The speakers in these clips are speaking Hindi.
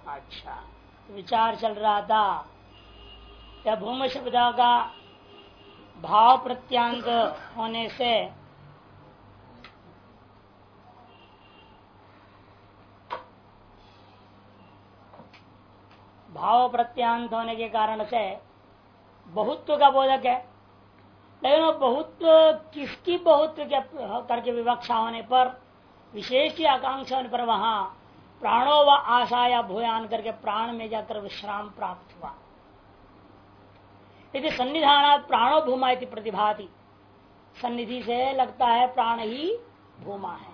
अच्छा, विचार चल रहा था या भूम शब्द का भाव प्रत्यांत होने से के कारण से बहुत्व का बोधक है। लेकिन वो बहुत्व किसकी बहुत्व के करके विवक्षा होने पर, विशेष की आकांक्षा होने पर वहां प्राणो व आशा या भूयान करके प्राण में जाकर विश्राम प्राप्त हुआ। यदि सन्निधान प्राणो भूमा इति प्रतिभाति, सन्निधि से लगता है प्राण ही भूमा है।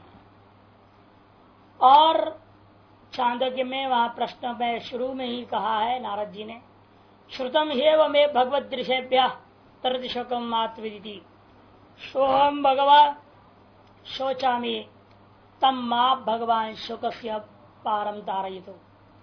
और चांदोग्य में वहां प्रश्न में शुरू में ही कहा है नारद जी ने, श्रुतम हेव मे भगवत दृश्यभ्य तरत शोकम मात्विदिति सोहम भगवान शोचामी तम मा भगवान शोकस्य पारम तारयितु।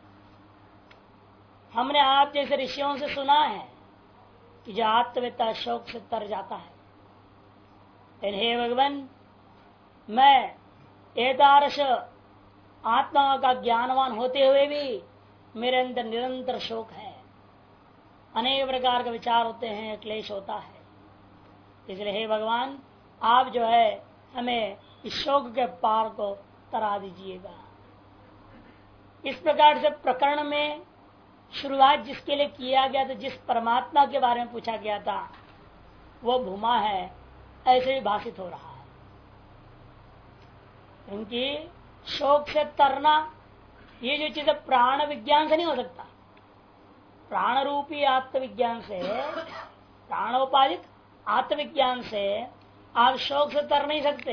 हमने आप जैसे ऋषियों से सुना है कि जो आत्मवेत्ता शोक से तर जाता है, लेकिन हे भगवान, मैं एतादृश आत्मा का ज्ञानवान होते हुए भी मेरे अंदर निरंतर शोक है, अनेक प्रकार के विचार होते हैं, क्लेश होता है। इसलिए हे भगवान, आप जो है हमें इस शोक के पार को तरा दीजिएगा। इस प्रकार से प्रकरण में शुरुआत जिसके लिए किया गया था, जिस परमात्मा के बारे में पूछा गया था, वो भूमा है, ऐसे ही भाषित हो रहा है। क्योंकि शोक से तरना, ये जो चीज प्राण विज्ञान से नहीं हो सकता। प्राण रूपी आत्मविज्ञान से, प्राणोपाधिक आत्मविज्ञान से आप शोक से तर नहीं सकते।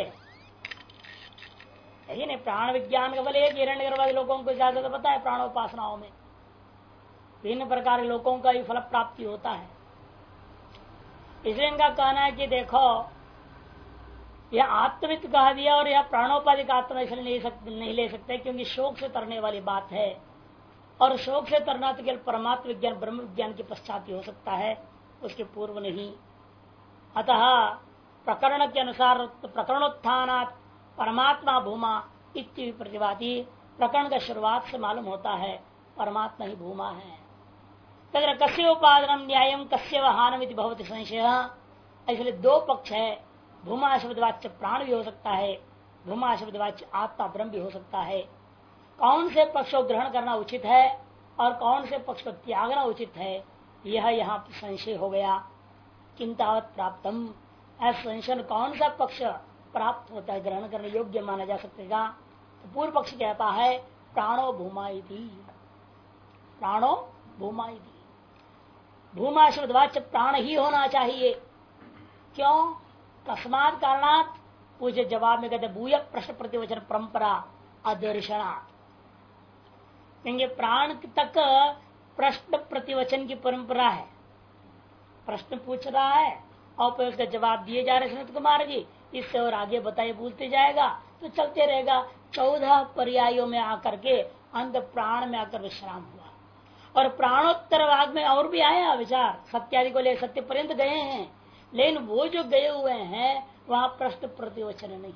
यही नहीं, प्राण विज्ञान का बल एक हिरण्यगर्भ लोगों को ज्यादा तो पता है। प्राणोपासनाओं में विभिन्न प्रकार के लोगों का ही फल प्राप्ति होता है। इसलिए इनका कहना है कि देखो, यह आत्मविद कहा दिया और यह प्राणोपाधिक आत्मा इसलिए नहीं ले सकते क्योंकि शोक से तरने वाली बात है। और शोक से तरना तो केवल परमात्म विज्ञान ब्रह्म विज्ञान के पश्चात ही हो सकता है, उसके पूर्व नहीं। अतः प्रकरण के अनुसार प्रकरणोत्थानात् परमात्मा भूमा इति प्रतिभाति, प्रकरण का शुरुआत से मालूम होता है परमात्मा ही भूमा है। तथा कस्य उपादान न्यायम कस्य हानमिति भवति संशय। इसलिए दो पक्ष है, भूमा शब्दवाच्य प्राण भी हो सकता है, भूमा शब्दवाच्य आत्मा ब्रह्म भी हो सकता है। कौन से पक्ष को ग्रहण करना उचित है और कौन से पक्ष को त्यागना उचित है, यह यहाँ संशय हो गया। किंतावत प्राप्तम, ऐसा संशय कौन सा पक्ष प्राप्त होता है, ग्रहण करने योग्य माना जा सकेगा। तो पूर्व पक्ष कहता है प्राणो भूमा इति, प्राणो भूमा इति। भूमा शब्दवाच्य प्राण ही होना चाहिए। क्यों? तस्मात् कारणात् पूछे जवाब में कहते भूय प्रश्न प्रतिवचन परंपरा अदर्शनात्। क्योंकि प्राण तक प्रश्न प्रतिवचन की परंपरा है। प्रश्न पूछ रहा है और फिर उसका जवाब दिए जा रहे सनत कुमार जी, इससे और आगे बताइए, पूछते जाएगा तो चलते रहेगा। 14 पर्यायों में आकर के अंत प्राण में आकर विश्राम हुआ। और प्राणोत्तर भाग में और भी आया विचार, सत्यादि को ले सत्य पर्यंत गए हैं, लेकिन वो जो गए हुए हैं वहां प्रश्न प्रतिवचन नहीं।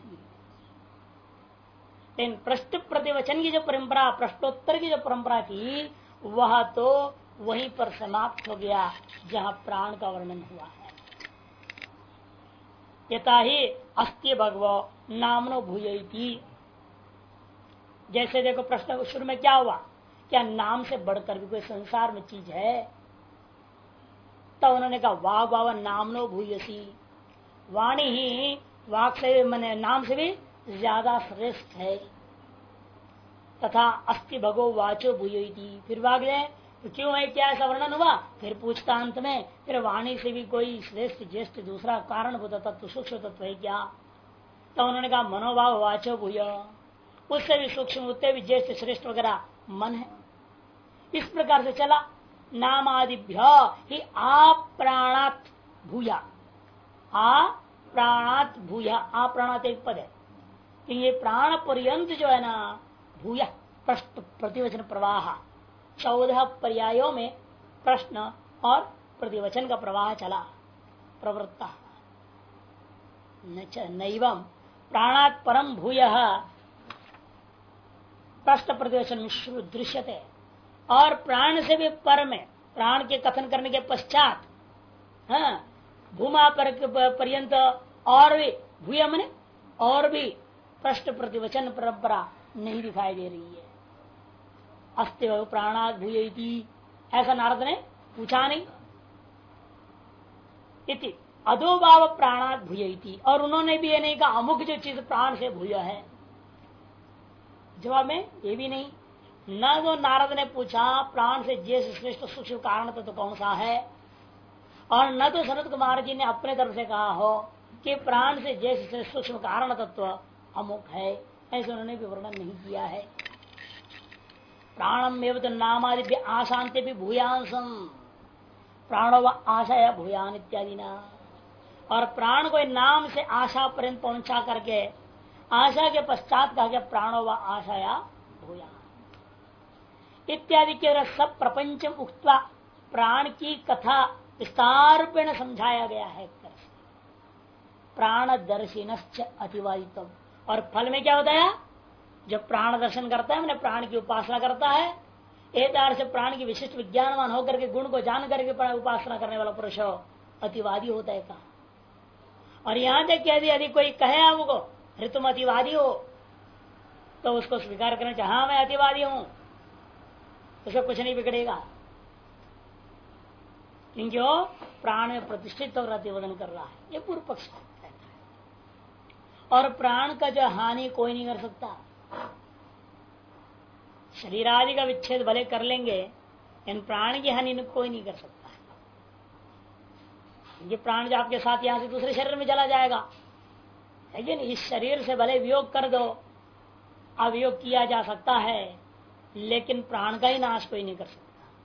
लेकिन प्रश्न प्रतिवचन की जो परंपरा, प्रश्नोत्तर की जो परंपरा थी, वह तो वहीं पर समाप्त हो गया जहां प्राण का वर्णन हुआ है। यथा ही अस्ति भगवो नामनो भूयति। जैसे देखो प्रश्न शुरू में क्या हुआ, क्या नाम से बढ़कर भी कोई संसार में चीज है? तो उन्होंने कहा वाग वाव नामनो भूयसी, वाणी ही वाक से मैंने नाम से भी ज्यादा श्रेष्ठ है। तथा अस्ति भगो वाचो भूयति, फिर वाग है तो क्यों है, क्या ऐसा वर्णन हुआ? फिर पूछता अंत में, फिर वाणी से भी कोई श्रेष्ठ ज्येष्ठ दूसरा कारण होता तत्व सूक्ष्म तत्व है क्या? तो उन्होंने कहा मनोभाव वाचो भूय, उससे भी सूक्ष्म, उससे भी ज्येष्ठ श्रेष्ठ वगैरह मन है। इस प्रकार से चला। नाम आदिभ्य ही आप्राणात भूया, आप्राणात भूया, आप्राणात एक पद है कि ये प्राण पर्यंत जो है ना, भूया प्रश्न प्रतिवचन प्रवाह 14 पर्यायों में प्रश्न और प्रतिवचन का प्रवाह चला। प्रवृत्ता नैवम प्राणात परम भूय प्रश्न प्रतिवचन दृश्यते। और प्राण से भी पर में, प्राण के कथन करने के पश्चात हाँ भूमा पर पर्यंत और भी भूया मने और भी प्रश्न प्रतिवचन परंपरा नहीं दिखाई दे रही है। अस्ति प्राणाद भूयति ऐसा नारद ने पूछा नहीं। इति अधोभाव प्राणाद भूयति, और उन्होंने भी ये नहीं कहा अमुक जो चीज प्राण से भूय है। जवाब में ये भी नहीं। न तो नारद ने पूछा प्राण से जैसे श्रेष्ठ सूक्ष्म कारण तो कौन सा है, और न तो सनत कुमार जी ने अपने तरफ से कहा हो कि प्राण से जैसे सूक्ष्म कारण तत्व अमुक है। ऐसे उन्होंने भी वर्णन नहीं किया है। प्राणम एवं तो नामादि आशांति भी भूयांसम प्राणो व आशा भूयान इत्यादि ना, और प्राण को नाम से आशा पर्यंत पहुंचा करके आशा के पश्चात कहा गया प्राणो व आशाया भूयान इत्यादि के सब प्रपंचम उक्त्वा प्राण की कथा विस्तार रूपेण समझाया गया है। प्राण दर्शिनश्च अतिवादितम, और फल में क्या बताया, जब प्राण दर्शन करता है मैंने प्राण की उपासना करता है, एक तार से प्राण की विशिष्ट विज्ञानवान होकर के गुण को जान करके उपासना करने वाला पुरुष अतिवादी होता है कहा। और यहां तक यदि कोई कहे हमको अरे तुम अतिवादी हो तो उसको स्वीकार करना चाहिए, हाँ मैं अतिवादी हूं, उसको कुछ नहीं बिगड़ेगा, क्योंकि वो प्राण में प्रतिष्ठित और अतिवदन कर रहा है। ये पूर्व पक्ष कहता है। और प्राण का जो हानि कोई नहीं कर सकता। शरीर आदि का विच्छेद भले कर लेंगे इन प्राण की हानि कोई नहीं कर सकता। ये प्राण जो आपके साथ यहां से दूसरे शरीर में चला जाएगा, लेकिन इस शरीर से भले वियोग कर दो, अवियोग किया जा सकता है, लेकिन प्राण का ही नाश कोई नहीं कर सकता।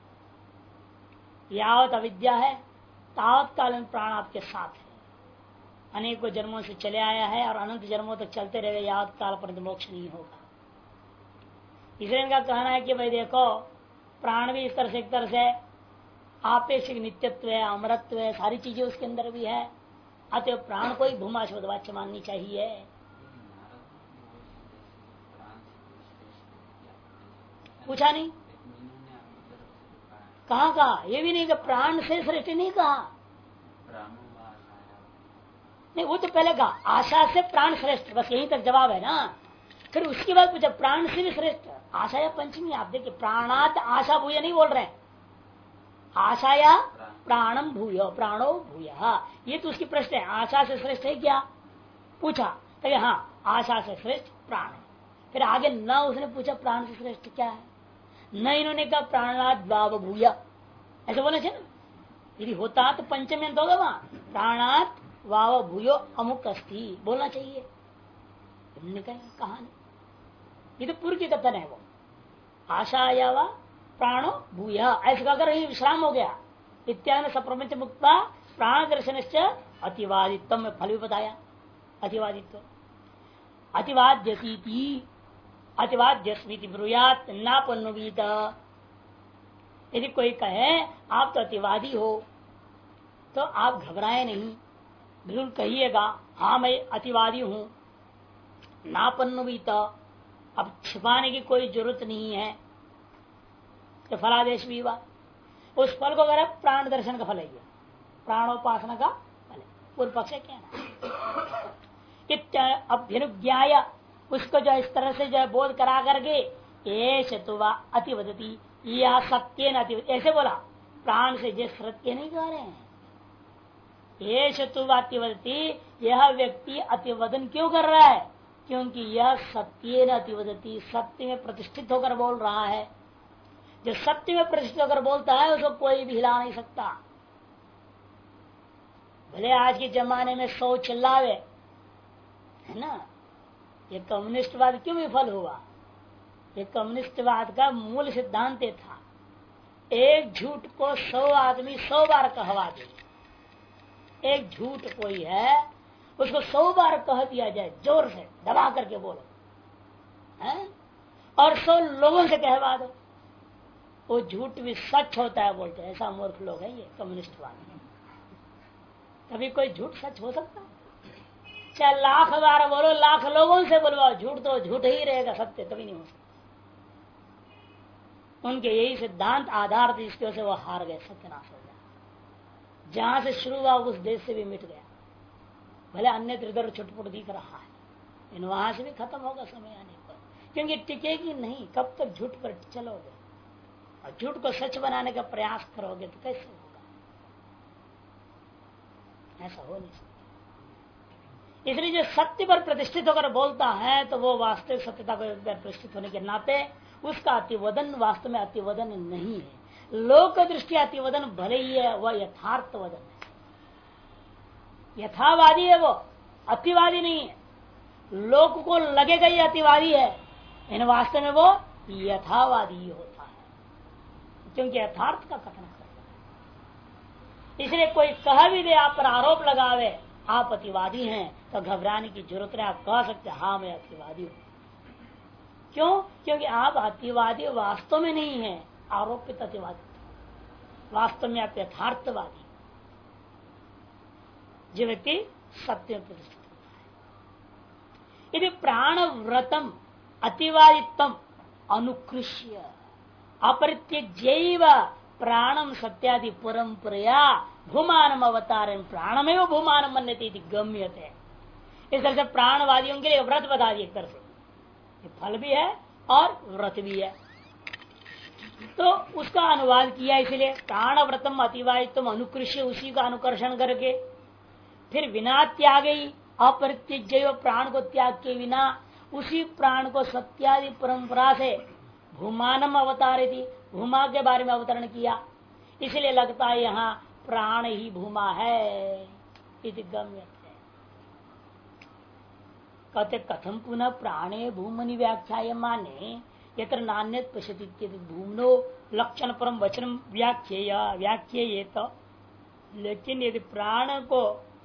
यावत अविद्या है तावत काल में प्राण आपके साथ है, अनेकों जन्मों से चले आया है और अनंत जन्मों तक चलते रहेगा, यावत काल पर मोक्ष नहीं होगा। इसलिए इनका कहना है कि भाई देखो प्राण भी इस तरह से एक तरह से आपेक्षिक नित्यत्व है, अमरत्व है, सारी चीजें उसके अंदर भी है, अतः प्राण को ही भूमा शब्द वाच्य माननी चाहिए। पूछा नहीं, कहा ये भी नहीं कि प्राण से श्रेष्ठ नहीं कहा, नहीं वो तो पहले कहा आशा से प्राण श्रेष्ठ, बस यही तक जवाब है ना। फिर उसके बाद पूछा प्राण से भी श्रेष्ठ, आशा या पंचमी, आप देखिए प्राणात आशा भूय नहीं बोल रहे, आशा या प्राणम भूय प्राणो भूय, ये तो उसकी प्रश्न है, आशा से श्रेष्ठ है क्या पूछा, तो हाँ आशा से श्रेष्ठ प्राण है। फिर आगे न उसने पूछा प्राण से श्रेष्ठ क्या है, न इन्होंने कहा प्राणात वाव भूय, ऐसे बोले थे ना। यदि होता तो पंचमी अंत होगा वहां प्राणात वाव भूयो अमुक अस्थि बोलना चाहिए, इन्होंने कहा नहीं, ये तो पूर्व की कथन है वो आशा या वा प्राणो भूय, ऐसे कहकर ही विश्राम हो गया। इत्यादि सप्रपंच मुक्ता प्राण दर्शन अतिवादित्व में फल भी बताया। अतिवादित्व अतिवाद्यसी अतिवाद्यस्मिति ब्रूयात नापन्नुवीत, यदि कोई कहे आप तो अतिवादी हो तो आप घबराए नहीं, बिल्कुल कहिएगा हाँ मैं अतिवादी हूं, नापन्नुवीत, अब छिपाने की कोई जरूरत नहीं है। तो फलादेश भी हुआ, उस फल को अगर प्राण दर्शन का फल है, प्राणोपासना का फल है, पूर्व पक्ष कहना अभ्युज्ञाय, उसको जो इस तरह से जो है बोध करा करके ये शतुवा अतिवदती या सत्य न अति, ऐसे बोला प्राण से जे सत्य नहीं कह रहे हैं, ये शतुवा अतिवदती, यह व्यक्ति अतिवदन क्यों कर रहा है, क्योंकि यह सत्य न अतिवदती, सत्य में प्रतिष्ठित होकर बोल रहा है। जो सत्य में प्रतिष्ठित होकर बोलता है उसको कोई भी हिला नहीं सकता। भले आज के जमाने में 100 चिल्लावे है ना, ये कम्युनिस्टवाद क्यों विफल हुआ, ये कम्युनिस्टवाद का मूल सिद्धांत था एक झूठ को 100 आदमी 100 बार कहवा दे। एक झूठ कोई है उसको 100 बार कह दिया जाए, जोर से दबा करके बोलो है? और 100 लोगों से कहवा दो, वो झूठ भी सच होता है बोलते हैं। ऐसा मूर्ख लोग है ये कम्युनिस्टवाद। कभी कोई झूठ सच हो सकता है? चाहे 1,00,000 बार बोलो, 1,00,000 लोगों से बोलवाओ, झूठ तो झूठ ही रहेगा, सत्य कभी नहीं हो सकता। उनके यही सिद्धांत आधार थे, जिसकी वजह से वो हार गए, सत्यानाश हो गया। जहां से शुरू हुआ उस देश से भी मिट गया। भले अन्य इधर छुटपुट दिख रहा है, लेकिन वहां से भी खत्म होगा समय आने पर, क्योंकि टिकेगी नहीं। कब तक झूठ पर चलोगे और झूठ को सच बनाने का प्रयास करोगे तो कैसे होगा? ऐसा हो नहीं सकता। इसलिए जो सत्य पर प्रतिष्ठित होकर बोलता है तो वो वास्तविक सत्यता पर प्रतिष्ठित होने के नाते उसका अतिवदन वास्तव में अतिवदन नहीं है। लोक दृष्टि अतिवदन भले ही है, वह यथार्थ वदन है, यथावादी है, वो अतिवादी नहीं है। लोक को लगेगा ये अतिवादी है, लेकिन वास्तव में वो यथावादी होता है, क्योंकि यथार्थ का कथन करता है। इसलिए कोई कह भी दे, आप पर आरोप लगावे आप अतिवादी हैं, तो घबराने की जरूरत नहीं। आप कह सकते हाँ मैं अतिवादी हूं। क्यों? क्योंकि आप अतिवादी वास्तव में नहीं है, आरोपित अतिवादी। वास्तव में आप यथार्थवादी, जो व्यक्ति सत्य में प्रतिष्ठित होता है। यदि प्राण व्रतम अतिवादित्व अनुकृष्य अपरित्यज्यैव प्राणम सत्यादि परंपरया भूमानम अवतारण प्राणमेव भूमानम मन्यते इति गम्यते। इस तरह से प्राणवादियों के लिए व्रत बता दिए, एक तरह से फल भी है और व्रत भी है, तो उसका अनुवाद किया। इसलिए प्राण व्रतम अतिवादित्व अनुकृष्य, उसी का अनुकर्षण करके फिर बिना त्याग ही अपरित्यज्य प्राण को त्याग के बिना उसी प्राण को सत्यादि परंपरा से भूमानम अवतारे थी, भूमा के बारे में अवतरण किया। इसलिए लगता है यहाँ प्राण ही भूमा है, इति गम्यते। कहते कथम पुनः प्राणे भूमनि व्याख्याय माने यत्र नान्यत पश्यति भूमनो लक्षण परम वचन व्याख्येय तो। लेकिन यदि प्राण को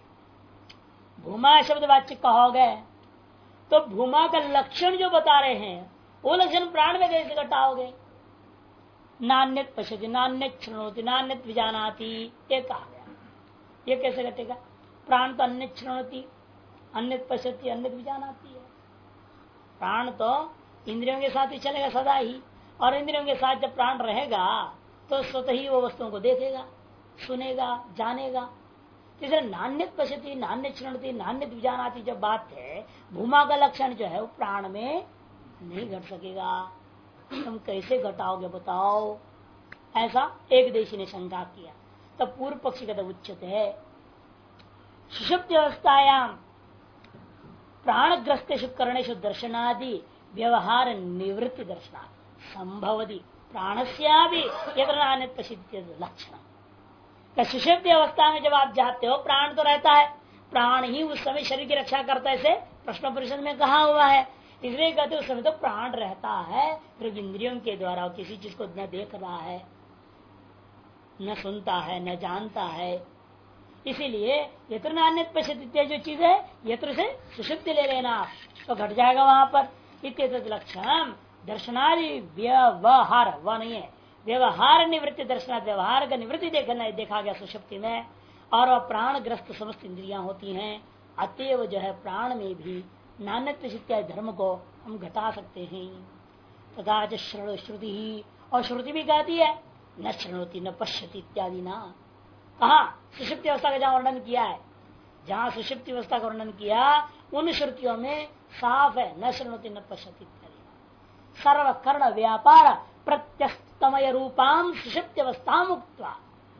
भूमा शब्द वाच्य कहोगे तो भूमा का लक्षण जो बता रहे हैं वो लक्षण प्राण में कैसे घटाओगे? नान्यत पश्यति, नान्यत श्रृणोति, नान्यत विजानाति, ये कहा गया। ये कैसे घटेगा? प्राण तो अन्य श्रृणोति, अन्यत पश्यति, अन्यत विजानाति है। प्राण तो इंद्रियों के साथ ही चलेगा सदा ही, और इंद्रियों के साथ जब प्राण रहेगा तो स्वतः ही वो वस्तुओं को देखेगा, सुनेगा, जानेगा। इसलिए नान्यत पश्यति, नान्यत श्रृणोति, नान्यत विजानाति जब बात है, भूमा का लक्षण जो है वो प्राण में नहीं घट सकेगा। तुम कैसे घटाओगे बताओ? ऐसा एक देशी ने शंका किया। तब पूर्व पक्षी का उच्चते है सुषुप्ति अवस्थायाम प्राणग्रस्तेषु कर्णेषु दर्शनादि व्यवहार निवृत्ति दर्शना संभवति प्राणस्यापि यत्र नान्यत पश्यति लक्षण। सुषुप्ति अवस्था में जब आप जाते हो प्राण तो रहता है, प्राण ही उस समय शरीर की रक्षा करता है, इसे प्रश्न परिषद में कहा हुआ है। इसलिए कहते उस समय तो प्राण रहता है, फिर इंद्रियों के द्वारा किसी चीज को न देख रहा है, न सुनता है, न जानता है। इसीलिए यत्र नान्यत पश्यति जो चीज है यत्र से सुषुप्ति ले लेना तो घट जाएगा वहां पर। इत्येतत् लक्षण दर्शनादि व्यवहार, वह नहीं है, व्यवहार निवृत्ति दर्शनादि, व्यवहार का निवृत्ति देखा गया सुषुप्ति में, और वह प्राणग्रस्त समस्त इंद्रियां होती हैं। अतएव जो है प्राण में भी नान्यत्व इत्यादि धर्म को हम घटा सकते हैं। तथा श्रुति ही, और श्रुति भी कहती है न श्रृणोति न पश्यति इत्यादि ना। कहा सुषुप्ति अवस्था का जहाँ वर्णन किया है, जहाँ सुषुप्ति अवस्था का वर्णन किया उन श्रुतियों में साफ है न श्रृणोति न पश्यति इत्यादि। सर्वकर्ण व्यापार प्रत्यस्तमय रूपाम सुषुप्ति अवस्था मुक्त्वा,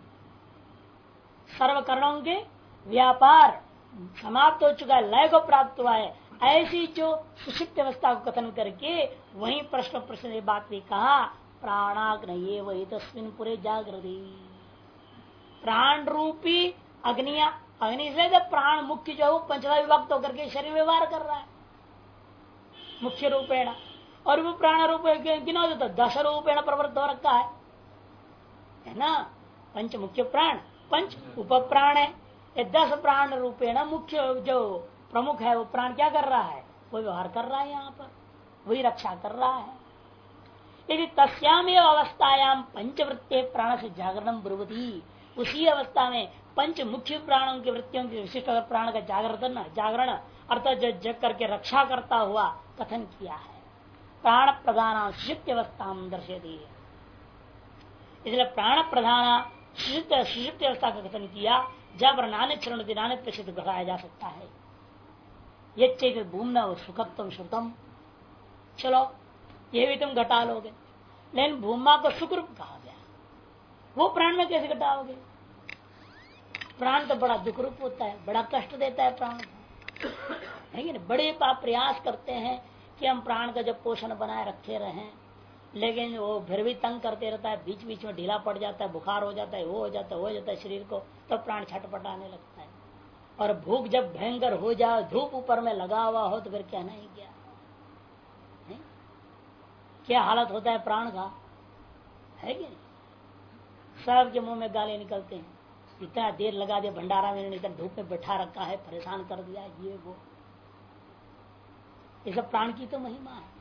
सर्वकर्णों के व्यापार समाप्त हो चुका है, लय को प्राप्त हुआ है, ऐसी जो सुषुप्त अवस्था को कथन करके वही प्रश्न बात भी कहा प्राणाग्न ये वही तस्मिन पूरे जागृति। प्राण रूपी अग्निया, अग्नि से प्राण मुख्य जो है वो पंचवा विभक्त होकर के शरीर व्यवहार कर रहा है मुख्य रूपेण, और वो प्राण रूप गिनो तो 10 रूपेण प्रवृत्त हो रखा है ना। पंच मुख्य प्राण, पंच उप प्राण है, 10 प्राण रूपेण मुख्य जो प्रमुख है वो प्राण क्या कर रहा है? वो व्यवहार कर रहा है, यहाँ पर वही रक्षा कर रहा है। यदि तस्याम अवस्थायाम पंचवृत्ते प्राण से जागरण ब्रुवती, उसी अवस्था में पंच मुख्य प्राणों की वृत्तियों की विशिष्ट प्राण का जागरण अर्थात जग करके रक्षा करता हुआ कथन किया है। प्राण प्रधान सुषुप्ति अवस्था दर्शयती, इसलिए प्राण प्रधान सुषुप्त अवस्था का कथन किया, जब नान्य चरण नान्य प्रसिद्ध घटाया जा सकता है। ये चेत भूमना सुखत्म श्रुतम, चलो ये भी तुम घटा लोगे, लेकिन भूमा को सुखरूप कहा गया, वो प्राण में कैसे घटाओगे? प्राण तो बड़ा दुख रूप होता है, बड़ा कष्ट देता है प्राण है ना। बड़े पाप प्रयास करते हैं कि हम प्राण का जब पोषण बनाए रखे रहें, लेकिन वो फिर भी तंग करते रहता है, बीच बीच में ढीला पड़ जाता है, बुखार हो जाता है, वो हो जाता है शरीर को, तो प्राण छटपटाने लगता है। और भूख जब भयंकर हो जाए, धूप ऊपर में लगा हुआ हो, तो फिर कहना ही क्या है? क्या हालत होता है प्राण का, है कि नहीं? सबके मुंह में गाली निकलते हैं, इतना देर लगा दिया भंडारा में, इतना धूप में बैठा रखा है, परेशान कर दिया, ये वो। ये सब प्राण की तो महिमा है।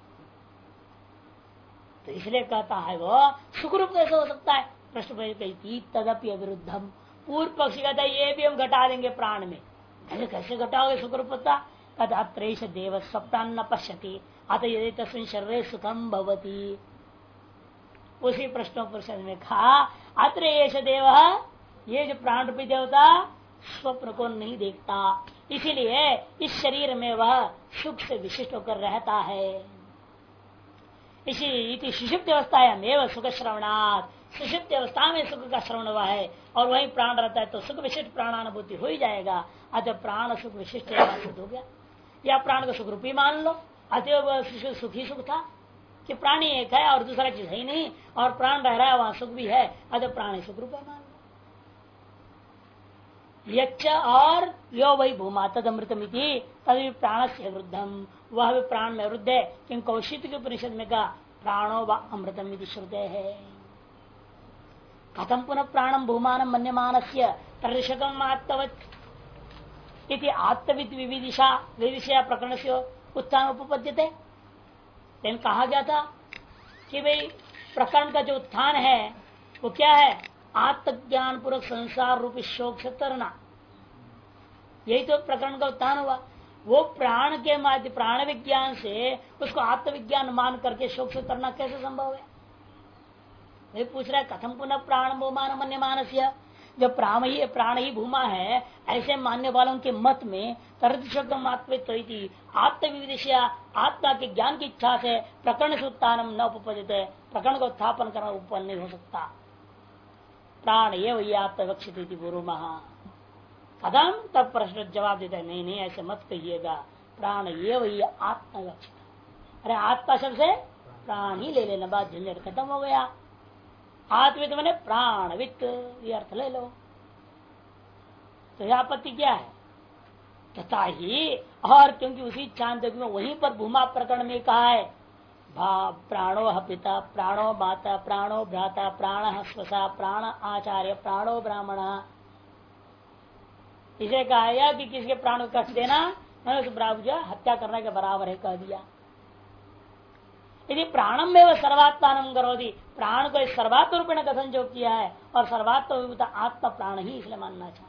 तो इसलिए कहता है वो सुखरूप कैसे हो सकता है? प्रश्न कहती तदपि अविरुद्धम, पूर्व पक्षी कहता है ये भी हम घटा देंगे प्राण में। कैसे घटाओगे सुखरूपता? कहता अत्रेश देव स्वप्नान न पश्यति अत यदि तस्मिन् शरीरे सुखम भवति। उसी प्रश्नों पर में कहा अत्रेश देव, ये जो प्राण रूपी देवता स्वप्न को नहीं देखता, इसीलिए इस शरीर में वह सुख से विशिष्ट होकर रहता है। इसी सुषुप्त अवस्थायाम एवं सुख श्रवणात्, सुषुप्त अवस्था में सुख का श्रवण हुआ है और वही प्राण रहता है, तो सुख विशिष्ट प्राणानुभूति हो ही जाएगा। अतः प्राण सुख विशिष्ट हो गया, या प्राण को सुख रूपी मान लो। अतः सुखी सुख था कि प्राणी एक है और दूसरा चीज है ही नहीं, और प्राण रह रहा है वहां सुख भी है, अतः प्राणी सुख रूप मान लो। यच्च और यो वही भूमा तद अमृतमिति तभी प्राण से वृद्धम, वह भी प्राण में वृद्ध है, क्योंकि कौशिक के उपनिषद में कहा प्राणो व अमृतम श्रुते है। कथम पुनः प्राणम भूमान मन्यमानस्य तर्षकम आत्मवत् इति आत्मविद विविदिशा प्रकरण से उत्थान उपपद्यते। लेकिन कहा गया था कि भाई प्रकरण का जो उत्थान है वो क्या है? आत्मज्ञान पूर्वक संसार रूपी शोक से तरना, यही तो प्रकरण का उत्थान हुआ। वो प्राण के माध्य प्राण विज्ञान से उसको आत्मविज्ञान मान करके शोक से तरना कैसे संभव है? वे पूछ रहा है कथम पुनः प्राण भूमान मन्य मानस्य, जब प्राण ही भूमा है ऐसे मानने वालों के मत में तर्दशब्द आत्मविदिशा आत्मा के ज्ञान की इच्छा से प्रकरण से उत्थान न उपपद्यते, प्रकरण को उत्थापन करना उत्पन्न नहीं हो सकता। प्राण ये वही आत्मवक्षित गुरु महा कदम, तब प्रश्न जवाब देता है नहीं ऐसे मत कहिएगा, प्राण ये वही आत्मवक्षित। अरे आत्मा शब्द से प्राण ही ले लेना, बात झंझट खत्म हो गया। आत्मविद मैंने प्राणविद, ये अर्थ ले लो। तो यह आपत्ति क्या है? तथा ही, और क्योंकि उसी चांदोग्य में वहीं पर भूमा प्रकरण में कहा है प्राणो पिता, प्राणो माता, प्राणो भ्राता, प्राण स्वसा, प्राण आचार्य, प्राणो ब्राह्मण। इसे कहा कि किसके प्राण को कष्ट देना मैंने उस ब्राह्मण हत्या करने के बराबर है कह दिया। यदि प्राणम में वह सर्वात्मान करोगी, प्राण को सर्वात्म रूपेण कथन जो किया है और सर्वात्म आत्मा प्राण ही इसलिए मानना चाहिए।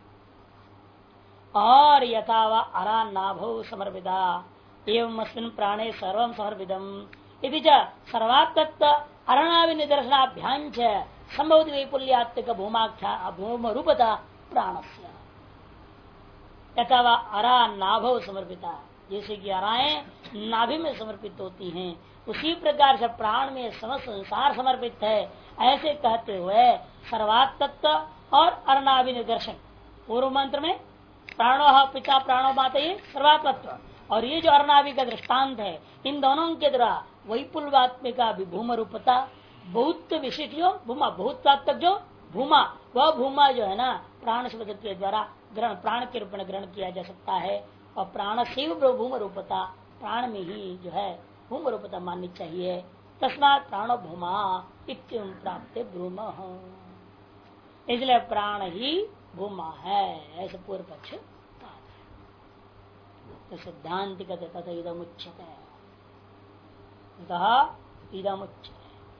और यथा व अरा नाभो समर्पिता एवं अस्मिन् प्राणे सर्वं समर्पितम यदि सर्वात्मत्व अरणावि निदर्शनाभ्यां संभवति वैपुल्यात्मक भूमाख्या भूम रूपता प्राणस्य। यथा व अरा नाभो समर्पिता, जैसे कि अराएं नाभि में समर्पित होती हैं, उसी प्रकार से प्राण में समस्त संसार समर्पित है। ऐसे कहते हुए सर्वात्मत्व और अरणावि निदर्शन, पूर्व मंत्र में प्राणो पिता प्राणो माता ये सर्वात्मत्व, और ये जो अर्णावि का दृष्टांत है, इन दोनों के द्वारा वैपुल्वात्मिका भूम रूपता बहुत विशिष्ट जो भूमा, बहुत्वात्मक जो भूमा, वह भूमा जो है ना प्राण शब्द के द्वारा ग्रहण, प्राण के रूप में ग्रहण किया जा सकता है। और प्राण से भूम रूपता, प्राण में ही जो है भूम रूपता माननी चाहिए। तस्मात् प्राणो भूमा इत्यं प्राप्त ब्रूम, इसलिए प्राण ही भूमा है, ऐसे पूर्व पक्ष। तो सिद्धांत कहते तथा इदमुच्यते, इदमुच्यते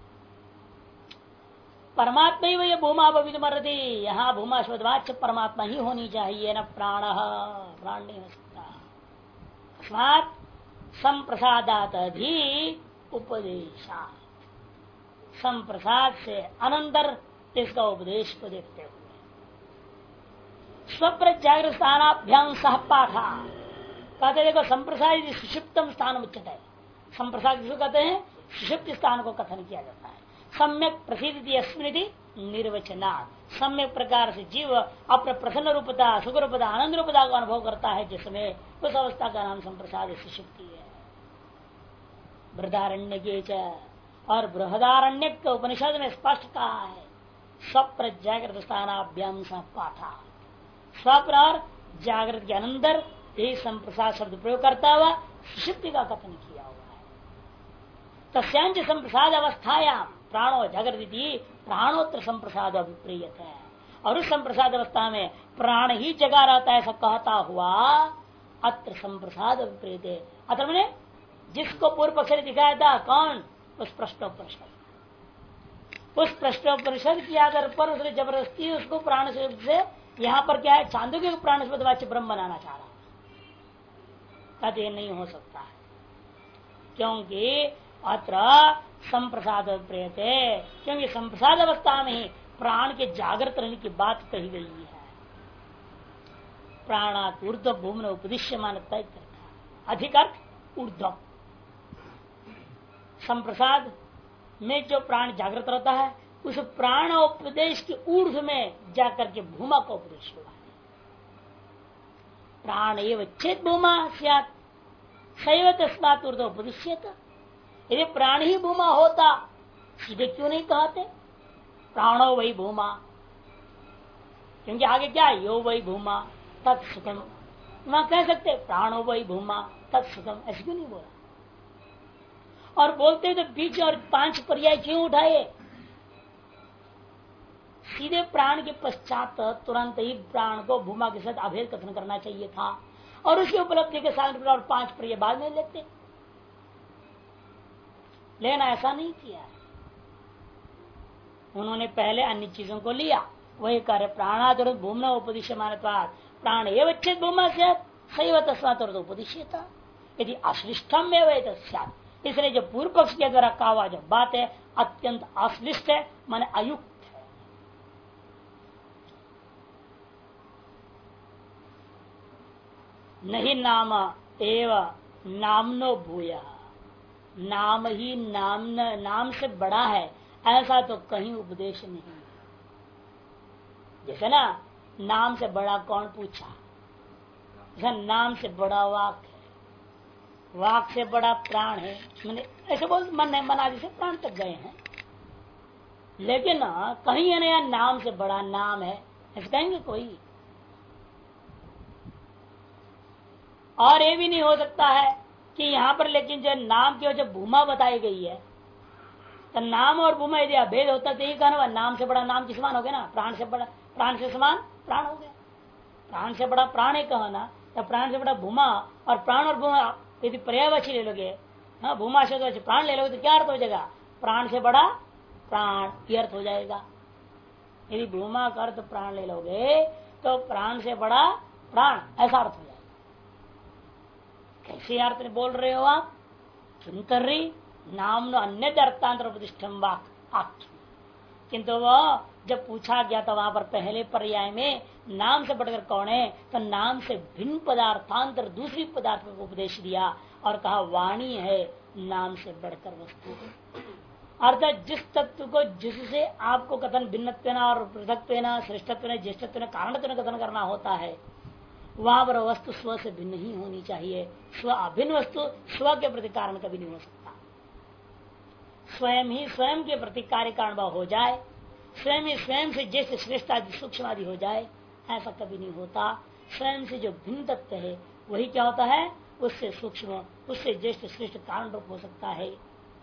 परमात्मा ही वही भूमा भवितुमर्हति। यहाँ भूमा शब्दवाच्य परमात्मा ही होनी चाहिए, न प्राण, प्राण नहीं हो सकता। तस्मात् संप्रसादात भी उपदेशा, संप्रसाद से अनंतर इसका उपदेश को देखते हुए स्वप्र जागृत स्थानाभ्याम सह पाठा कहते देखो संप्रसाद सुषिप्तम स्थान उच्चत है। संप्रसाद किसको कहते हैं? सुषिप्त स्थान को कथन किया जाता है। सम्यक प्रसिद्धि स्मृति निर्वचना सम्यक प्रकार से जीव अपने प्रसन्न रूपता सुख रूपता आनंद रूपता का अनुभव करता है जिसमें उस अवस्था का नाम संप्रसाद सुषुप्ति है। बृहदारण्य के और बृहदारण्य के उपनिषद में स्पष्ट कहा है स्वप्न जागृत स्थानाभ्याम सह पाठा। स्वप्न और जागृत के अंदर यही संप्रसाद शब्द प्रयोग करता हुआ सुषुप्ति का कथन किया हुआ है। तस्यांच संप्रसाद अवस्थायाम प्राणो जागृति प्राणोत्तर संप्रसाद अभिप्रियत है। और उस संप्रसाद अवस्था में प्राण ही जगा रहता है ऐसा कहता हुआ अत्र संप्रसाद अभिप्रियत है। अत्र मैंने जिसको पूर्व पक्ष ने दिखाया था कौन? उस प्रश्नोपनिषद। उस प्रश्नोपनिषद के आधार पर उसने जबरदस्ती उसको प्राण से यहाँ पर क्या है चांदोग्य प्राण शब्द वाच्य ब्रह्म बनाना चाह रहा। कहते नहीं हो सकता है क्योंकि अत्र संप्रसाद अभिप्रेत है। क्योंकि संप्रसाद अवस्था में ही प्राण के जागृत रहने की बात कही गई है। प्राणात ऊर्ध्व भूमि उपदिश्य मान तय करता अधिकर्थ ऊर्ध्व। संप्रसाद में जो प्राण जागृत रहता है उस प्राण उपदेश के ऊर्ध्व में जाकर के भूमा का उपदेश हुआ है। प्राण एवं चेत भूमा स्यात् शैव तस्मात् ऊर्ध्व उपदिश्येत। यदि प्राण ही भूमा होता सीधे क्यों नहीं कहते प्राणो वही भूमा? क्योंकि आगे क्या यो वही भूमा तत्सुखम वहां कह सकते प्राणो वही भूमा तत्सुखम ऐसे क्यों नहीं बोला? और बोलते तो बीच और 5 पर्याय क्यों उठाए? सीधे प्राण के पश्चात तुरंत ही प्राण को भूमा के साथ अभेद कथन करना चाहिए था और उसकी उपलब्धि के साथ और 5 पर्याय बाद में लेते। लेकिन ऐसा नहीं किया। उन्होंने पहले अन्य चीजों को लिया। वही कार्य प्राणाद भूमना उपदिश्य मानवाद प्राण एवं चेत भूमा से सही तस्मात् उपदिश्य था। यदि अश्लिष्टम में वह तस्यात् इसलिए जो पूर्व पक्ष के द्वारा कहा हुआ जो बात है अत्यंत अश्लिष्ट है माने अयुक्त है। नहीं नाम एव नामनो भूया नाम ही नाम से बड़ा है ऐसा तो कहीं उपदेश नहीं। जैसे ना नाम से बड़ा कौन पूछा? जैसे नाम से बड़ा वाक है, वाक से बड़ा प्राण है। मैंने ऐसे बोल मन आदि से प्राण तक गए हैं लेकिन कहीं नया नाम से बड़ा नाम है ऐसे कहेंगे कोई? और ये भी नहीं हो सकता है कि यहाँ पर लेकिन जो नाम की जो भूमा बताई गई है तो नाम और भूमा यदि अभेद होता तो यही कहना नाम से बड़ा नाम किस समान हो गया ना? प्राण से बड़ा प्राण से समान प्राण हो गया। प्राण से बड़ा प्राण है कहना या प्राण से बड़ा भूमा और प्राण और भूमा यदि पर्यायवाची ले लोगे हाँ भूमा से तो प्राण ले लोगे तो क्या अर्थ हो जाएगा? प्राण से बड़ा प्राण ये अर्थ हो जाएगा। यदि भूमा का अर्थ प्राण ले लोगे तो प्राण से बड़ा प्राण ऐसा अर्थ हो जाएगा। कैसे अर्थ बोल रहे हो आप? किम कर रही नाम अन्य अर्थांतर प्रतिष्ठम वाक। किंतु वह जब पूछा गया था वहां पर पहले पर्याय में नाम से बढ़कर कौन है तो नाम से भिन्न पदार्थांतर दूसरी पदार्थ को उपदेश दिया और कहा वाणी है नाम से बढ़कर वस्तु। अर्थात जिस तत्व को जिससे आपको कथन भिन्नत्व और पृथकत्व श्रेष्ठत्व ज्येष्ठत्व कारणत्व कथन करना होता है वहां पर वस्तु स्व से भिन्न ही होनी चाहिए। स्व अभिन्न वस्तु स्व के प्रति कारण कभी नहीं हो सकता। स्वयं ही स्वयं के प्रति कार्य कारण हो जाए स्वयं ही स्वयं से ज्येष्ठ श्रेष्ठ आदि सूक्ष्म आदि हो जाए ऐसा कभी नहीं होता। स्वयं से जो भिन्न तत्व है वही क्या होता है उससे सूक्ष्म उससे ज्येष्ठ श्रेष्ठ कारण रूप हो सकता है।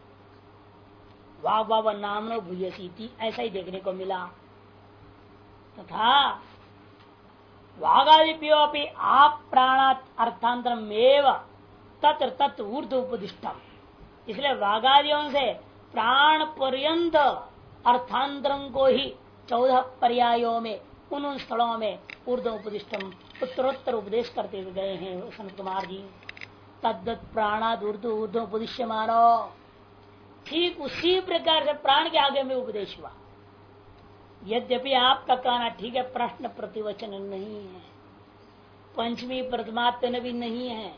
वाग वाव नाम नो भूयसी ऐसा ही देखने को मिला। तथा वागादिप्यो आप प्राणात अर्थांतरम एव तत्र तत्व ऊर्ध उपदिष्टम। इसलिए वागादियों से प्राण पर्यंत अर्थांतरम को ही 14 पर्यायों में उन स्थलों में ऊर्ध उपदिष्टम उत्तरोत्तर उपदेश करते हुए गए हैं संत कुमार जी। तद्दत प्राणाद ऊर्ध उपदिश्य मानो ठीक उसी प्रकार से प्राण के आगे में उपदेश हुआ। यद्यपि आपका कहना ठीक है, प्रश्न प्रतिवचन नहीं है, पंचमी परमात्मा भी नहीं है,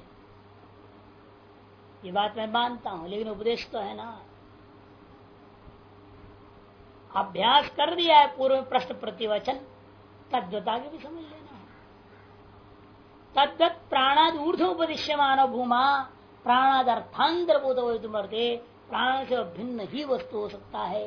ये बात मैं मानता हूं, लेकिन उपदेश तो है ना। अभ्यास कर दिया है पूर्व में प्रश्न प्रतिवचन, तद्वता के भी समझ लेना है। तद्वत प्राणाद ऊर्ध्व उपदिश्यमान भूमा प्राणाद अर्थांतर बोधे, प्राण से भिन्न ही वस्तु हो सकता है।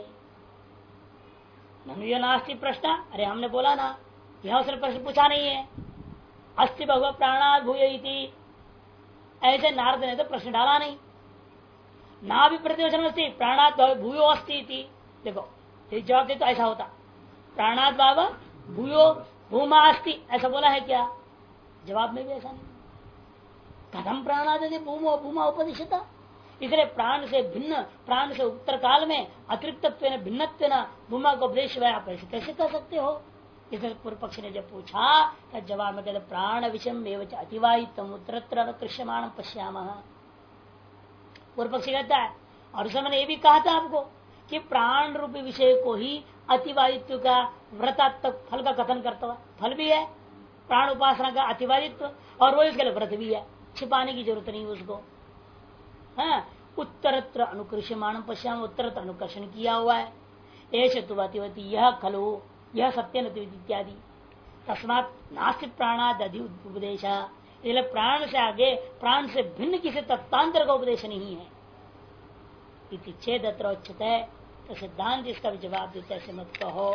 ननु नास्ति प्रश्न, अरे हमने बोला ना, यह उसने प्रश्न पूछा नहीं है। अस्ति भगवत प्राणाद भूय इति, ऐसे नारद ने तो प्रश्न डाला नहीं। ना भी प्रतिवचन अस्ति प्राणाद भूयो अस्ति इति। देखो जवाब दे तो ऐसा होता, प्राणाद बाबा भूयो भूमा अस्ति, ऐसा बोला है क्या? जवाब में भी ऐसा नहीं। कथम प्राणाद भूमो भूमा उपदिशता, इसलिए प्राण से भिन्न, प्राण से उत्तर काल में अतिरिक्त भिन्नत्व भूमा को उपदेश हुआ, आप ऐसे कैसे कह सकते हो? इसलिए पूर्व पक्ष ने जब पूछा तो जवाब में कहते प्राण विषम एवं अतिवाहितम उत्तरत्र कृष्यमाण पश्याम। पूर्व पक्ष कहता है, और उस समय ये भी कहा था आपको कि प्राण रूपी विषय को ही अतिवादित्व का व्रतात्मक फल का कथन करता हुआ, फल भी है प्राण उपासना का अतिवादित्व, और वो इसके लिए व्रत भी है, छिपाने की जरूरत नहीं उसको। हाँ, उत्तरत्र अनुकृष्यमाण पश्याम, उत्तरत्र अनुकर्षण किया हुआ है। एष तु अतिवती यह खलु यह सत्य इत्यादि, तस्मात् नास्ति प्राणाद अधि उपदेश, इसलिए प्राण से आगे, प्राण से भिन्न किसी तत्वांतर का उपदेश नहीं है। इति चेद अत्र उच्यते, तो सिद्धांत इसका भी जवाब देते ऐसे मत कहो।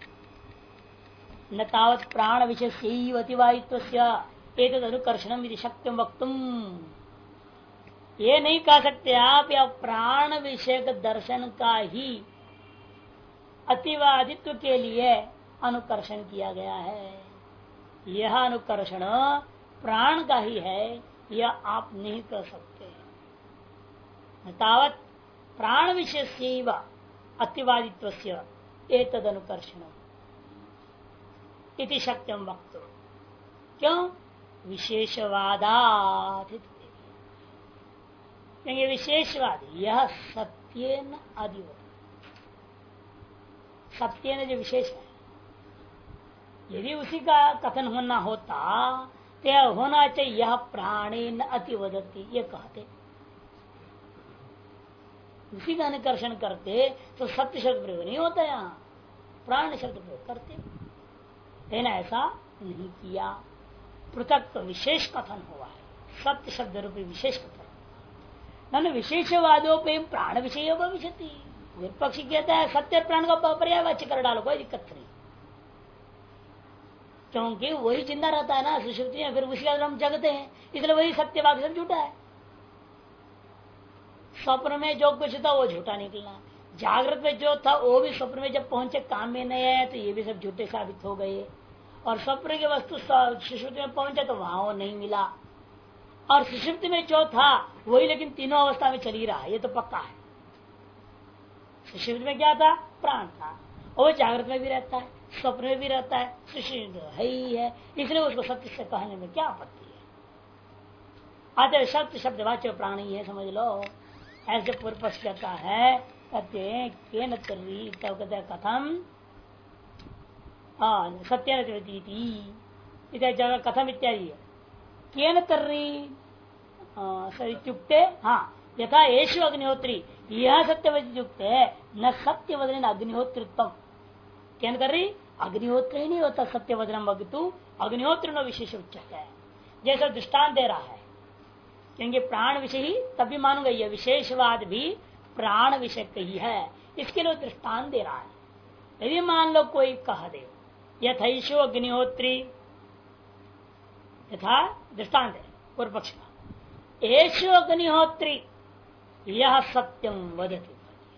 न तावत प्राण विषय अतिवाहित्वस्य एतद् अनुकर्षणम यदि शक्यम वक्तुम, ये नहीं कह सकते आप या प्राण विषय दर्शन का ही अतिवादित्व के लिए अनुकर्षण किया गया है। यह अनुकर्षण प्राण का ही है, यह आप नहीं कर सकते। तावत प्राण विषय से अतिवादित्व एतद अनुकर्षण इति शक्यम वक्त, क्यों? विशेषवादात, क्योंकि विशेषवाद यह सत्येन अधिवत, सत्येन जो विशेष है, यदि उसी का कथन होना होता तो यह होना चाहिए यह प्राणेन अतिवदति, ये कहते। उसी का अनुकर्षण करते तो सत्य शब्द प्रयोग नहीं होता, यहाँ प्राण शब्द प्रयोग करते, लेकिन ऐसा नहीं किया। पृथक विशेष कथन हुआ है, सत्य शब्द रूपी विशेष कथन। न विशेषवादों पे प्राण विषय भविष्यति, विपक्षी कहता है सत्य प्राण का पर्यायवाच्य कर डालो, कोई दिक्कत नहीं, क्योंकि वही जिंदा रहता है ना सुषुप्ति में, फिर उसी का हम जगते हैं, इसलिए वही सत्यवाद सब झूठा है। स्वप्न में जो कुछ था वो झूठा निकला, जागृत में जो था वो भी स्वप्न में जब पहुंचे काम में नहीं आया तो ये भी सब झूठे साबित हो गए, और स्वप्न की वस्तु सुषुप्ति में पहुंचे तो वहां वो नहीं मिला, और सुषुप्ति में जो था वही लेकिन तीनों अवस्था में चल ही रहा है, ये तो पक्का है। सुषुप्ति में क्या था? प्राण था, और जागृत में भी रहता है, स्वप्न में भी रहता है, सुषुप्ति है ही है, इसलिए उसको सत्य से कहने में क्या आपत्ति है? आते सत्य शब्द वाच्य प्राण ही है, समझ लो। ऐसे पूर्व पक्ष कहता है, कहते हैं कथम सत्य जगह कथम इत्यादि केन तर्री इत्युक्ते, हाँ यथा येषु अग्निहोत्री यह सत्यवत है न सत्यवदन अग्निहोत्रित्व, केन तर्री अग्निहोत्र ही नहीं होता सत्यवदनम अग्तु अग्निहोत्र न विशेष उच्चते है, जैसा दृष्टांत दे रहा है। क्योंकि प्राण विषय ही तभी मानूंगा, यह विशेषवाद भी प्राण विषय ही है, इसके लिए दृष्टांत दे रहा है। यदि मान लो कोई कह दे यथैषु अग्निहोत्री, यथा दृष्टांत है पूर्व पक्ष का, एषु अग्निहोत्री यह सत्यम वदति,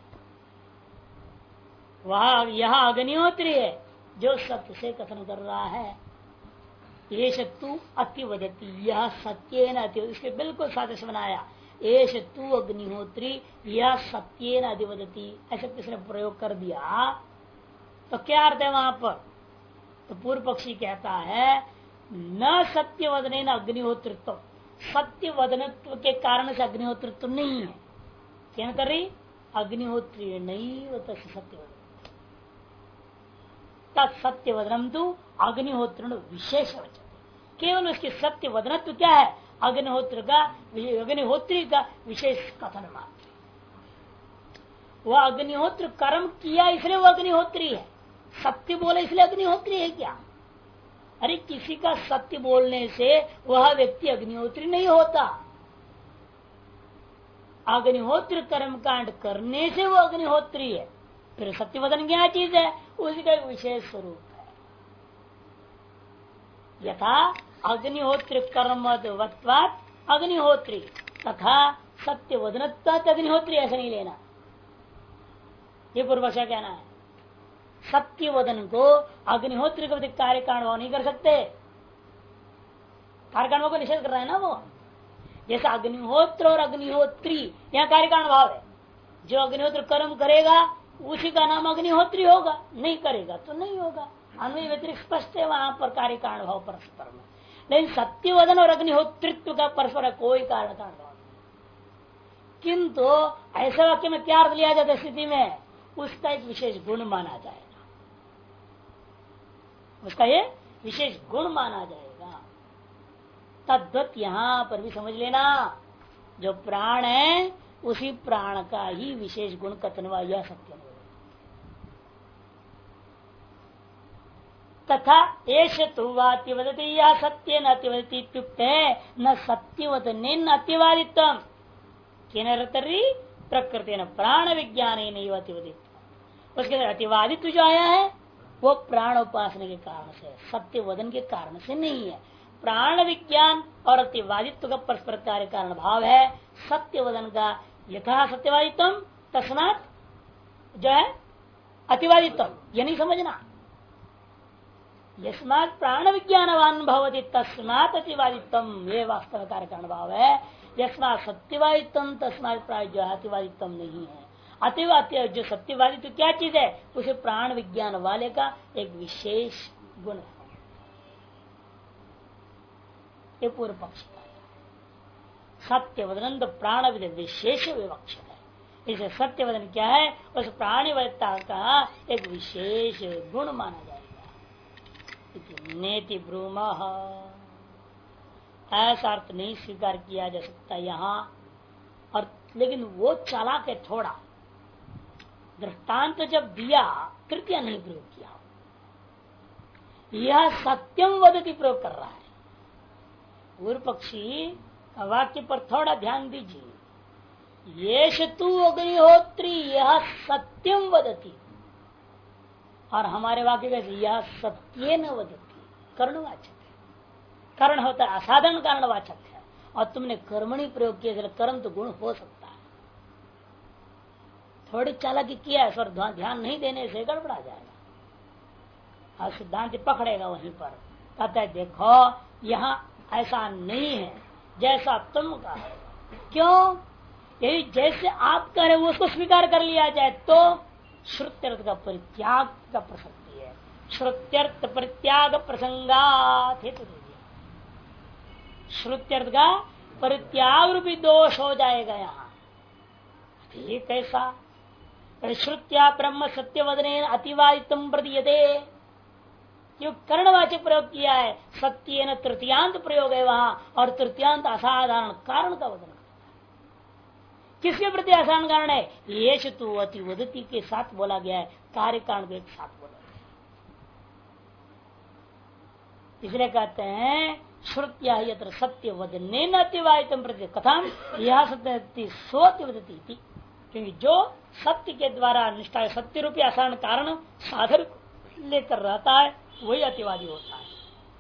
वह यह अग्निहोत्री है जो सत्य से कथन कर रहा है। ये शत्रु अति वदती, यह सत्य न अति, इसके बिल्कुल साथ से बनाया, ये शत्रु अग्निहोत्री यह सत्य न अधिवदती, ऐसा किसने प्रयोग कर दिया तो क्या अर्थ है वहां पर? तो पूर्व पक्षी कहता है न सत्य वदन अग्निहोत्रित्व, सत्य वदनत्व के कारण से अग्निहोत्रित्व नहीं है। क्या कर रही? अग्निहोत्री नहीं सत्यवदन तत्सत्यवदनम तो अग्निहोत्र विशेष वचन, केवल उसकी सत्य वदनत्व क्या है, अग्निहोत्री का विशेष कथन मात्र। वह अग्निहोत्र कर्म किया इसलिए वह अग्निहोत्री है, सत्य बोले इसलिए अग्निहोत्री है क्या? अरे किसी का सत्य बोलने से वह व्यक्ति अग्निहोत्री नहीं होता, अग्निहोत्र कर्म कांड करने से वह अग्निहोत्री है। फिर सत्यवदन क्या चीज है, उसी का एक विशेष स्वरूप है। यथा अग्निहोत्र कर्मवत्वात् अग्निहोत्री तथा सत्यवदनत्वात् अग्निहोत्री, ऐसा नहीं लेना। ये पूर्वशा कहना है, सत्यवदन को अग्निहोत्री के कार्य कारण भाव नहीं कर सकते, कार्य कारण को निषेध कर रहा है ना वो। जैसा अग्निहोत्र और अग्निहोत्री यहाँ कार्य कारण भाव है, जो अग्निहोत्र कर्म करेगा उसी का नाम अग्निहोत्री होगा, नहीं करेगा तो नहीं होगा। अन्वय व्यतिरिक्त स्पष्ट है वहां पर कार्य कारण भाव परस्पर में, लेकिन सत्यवदन और अग्निहोत्रित्व का परस्पर कोई कारण कारण भाव नहीं। किंतु ऐसे वाक्य में क्या अर्थ लिया जाता है स्थिति में, उसका एक विशेष गुण माना जाएगा, उसका ये विशेष गुण माना जाएगा। तद्वत यहां पर भी समझ लेना, जो प्राण है उसी प्राण का ही विशेष गुण कथन हुआ, यह सत्य नहीं। तथा एष तुवाति वदति या सत्य न अतिवदति इत्युक्ते न सत्यवदने न अतिवादित्वम किनरतरी प्रकृति न प्राण विज्ञान नहीं अतिवदित। उसके अंदर अतिवादित्व जो आया है वो प्राण उपासना के कारण से, सत्यवदन के कारण से नहीं है। प्राण विज्ञान और अतिवादित्व का परस्पर कार्य कारण भाव है। सत्यवदन का यथा सत्यवादित्व तस्मात् जो है अतिवादित्व, ये नहीं समझना। यस्मात् प्राण विज्ञानवान भवति तस्मात् अतिवादित्व, ये वास्तव कार्य कारण भाव है। यस्मात् सत्यवादित्व तस्मात् प्राण जो है अतिवादित्व नहीं है। अतिवाद्य जो सत्यवादित्व क्या चीज है, उसे प्राण विज्ञान वाले का एक विशेष गुण है। ये पूर्व पक्ष का सत्यवदन प्राण विशेष विवक्षित है। इसे सत्यवदन क्या है, उस प्राणिवदता का एक विशेष गुण माना जाएगा। नेति ब्रूम, ऐसा अर्थ नहीं स्वीकार किया जा सकता यहाँ। और लेकिन वो चालाक है थोड़ा, दृष्टांत तो जब दिया तृतीय नहीं प्रयोग किया, यह सत्यम वदति प्रयोग कर रहा है। पूर्व पक्षी वाक्य पर थोड़ा ध्यान दीजिए। ये शतु अग्निहोत्री यह सत्यम वदति, और हमारे वाक्य कैसे, यह सत्य न वदति, कर्णवाचक है। कर्ण होता है असाधारण कारणवाचक है, और तुमने कर्मणि प्रयोग किया, कर्म तो गुण हो सकता है। थोड़ी चालाकी किया है, सर ध्यान नहीं देने से गड़बड़ा जाएगा, और सिद्धांत पकड़ेगा वहीं पर। कहता है देखो यहाँ ऐसा नहीं है जैसा तुम कहा है। क्यों? यही जैसे आप कह रहे हो उसको स्वीकार कर लिया जाए तो श्रुत्यर्थ का परित्याग का प्रसक्ति है। श्रुत्यर्थ परित्याग प्रसंगात हेतु दे दिया। श्रुत्यर्थ का परित्याग रूपी दोष हो जाएगा यहाँ। ठीक कैसा? श्रुत्या ब्रह्म सत्यवदने अतिवादित्वं प्रदीयते, जो कर्णवाचक प्रयोग किया है, सत्य न तृतीयांत प्रयोग है वहां, और तृतीयांत असाधारण कारण का वदन। किसके प्रति असाधारण कारण है? ये शतु अतिवदति के साथ बोला गया है, कार्य कारण को एक साथ बोला गया। इसलिए कहते हैं श्रुत्या यत्र सत्य वदने न अतिवादितम प्रति कथम यह सत्य सोतिवदती, क्योंकि जो सत्य के द्वारा निष्ठा सत्य रूपी असाधारण कारण साधन लेकर रहता है वही अतिवादी होता है।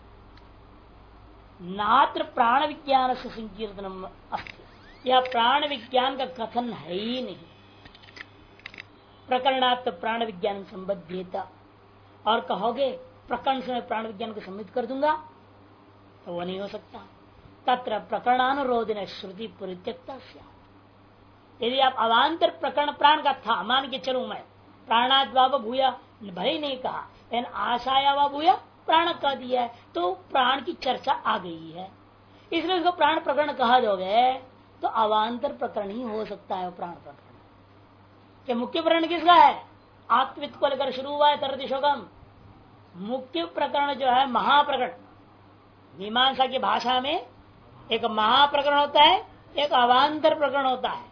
नात्र प्राण विज्ञान से संकीर्तनम अस्ति, यह प्राण विज्ञान का कथन है ही नहीं। प्रकरणात् प्राण विज्ञान संबद्धता, और कहोगे प्रकरण से मैं प्राण विज्ञान को सम्मिलित कर दूंगा तो वो नहीं हो सकता। तत्र प्रकरणानुरोधन श्रुति परित्यक्ता। यदि आप अवान्तर प्रकरण प्राण का था मान के चलूं मैं, प्राणाद्वा भूया भले नहीं कहा, लेकिन आशाया व भूया प्राण कह दिया है, तो प्राण की चर्चा आ गई है, इसलिए उसको प्राण प्रकरण कहा दोगे तो अवान्तर प्रकरण ही हो सकता है प्राण प्रकरण। कि मुख्य प्रकरण किसका है? आत्मवित्त को लेकर शुरू हुआ है तरतिशोकम। मुख्य प्रकरण जो है महाप्रकरण, मीमांसा की भाषा में एक महाप्रकरण होता है, एक अवांतर प्रकरण होता है,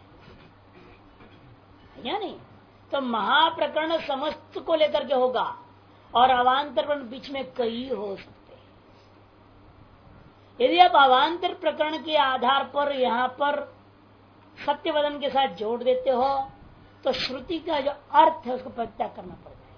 या नहीं? तो महाप्रकरण समस्त को लेकर के होगा और अवांतर प्रकरण बीच में कई हो सकते हैं। यदि आप अवांतर प्रकरण के आधार पर यहाँ पर सत्यवदन के साथ जोड़ देते हो तो श्रुति का जो अर्थ है उसको परित्याग करना पड़ता है।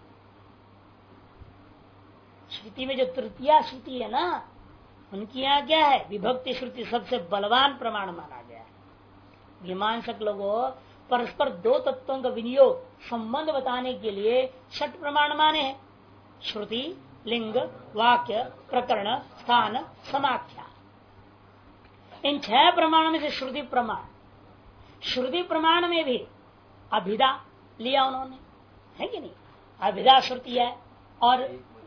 श्रुति में जो तृतीया श्रुति है ना, उनकी यहाँ क्या है? विभक्ति श्रुति सबसे बलवान प्रमाण माना गया है। मीमांसक लोगों परस्पर दो तत्वों का विनियोग संबंध बताने के लिए 6 प्रमाण माने हैं: श्रुति, लिंग, वाक्य, प्रकरण, स्थान, समाख्या। इन 6 प्रमाणों में से श्रुति प्रमाण, श्रुति प्रमाण में भी अभिधा लिया उन्होंने, है कि नहीं? अभिधा श्रुति है और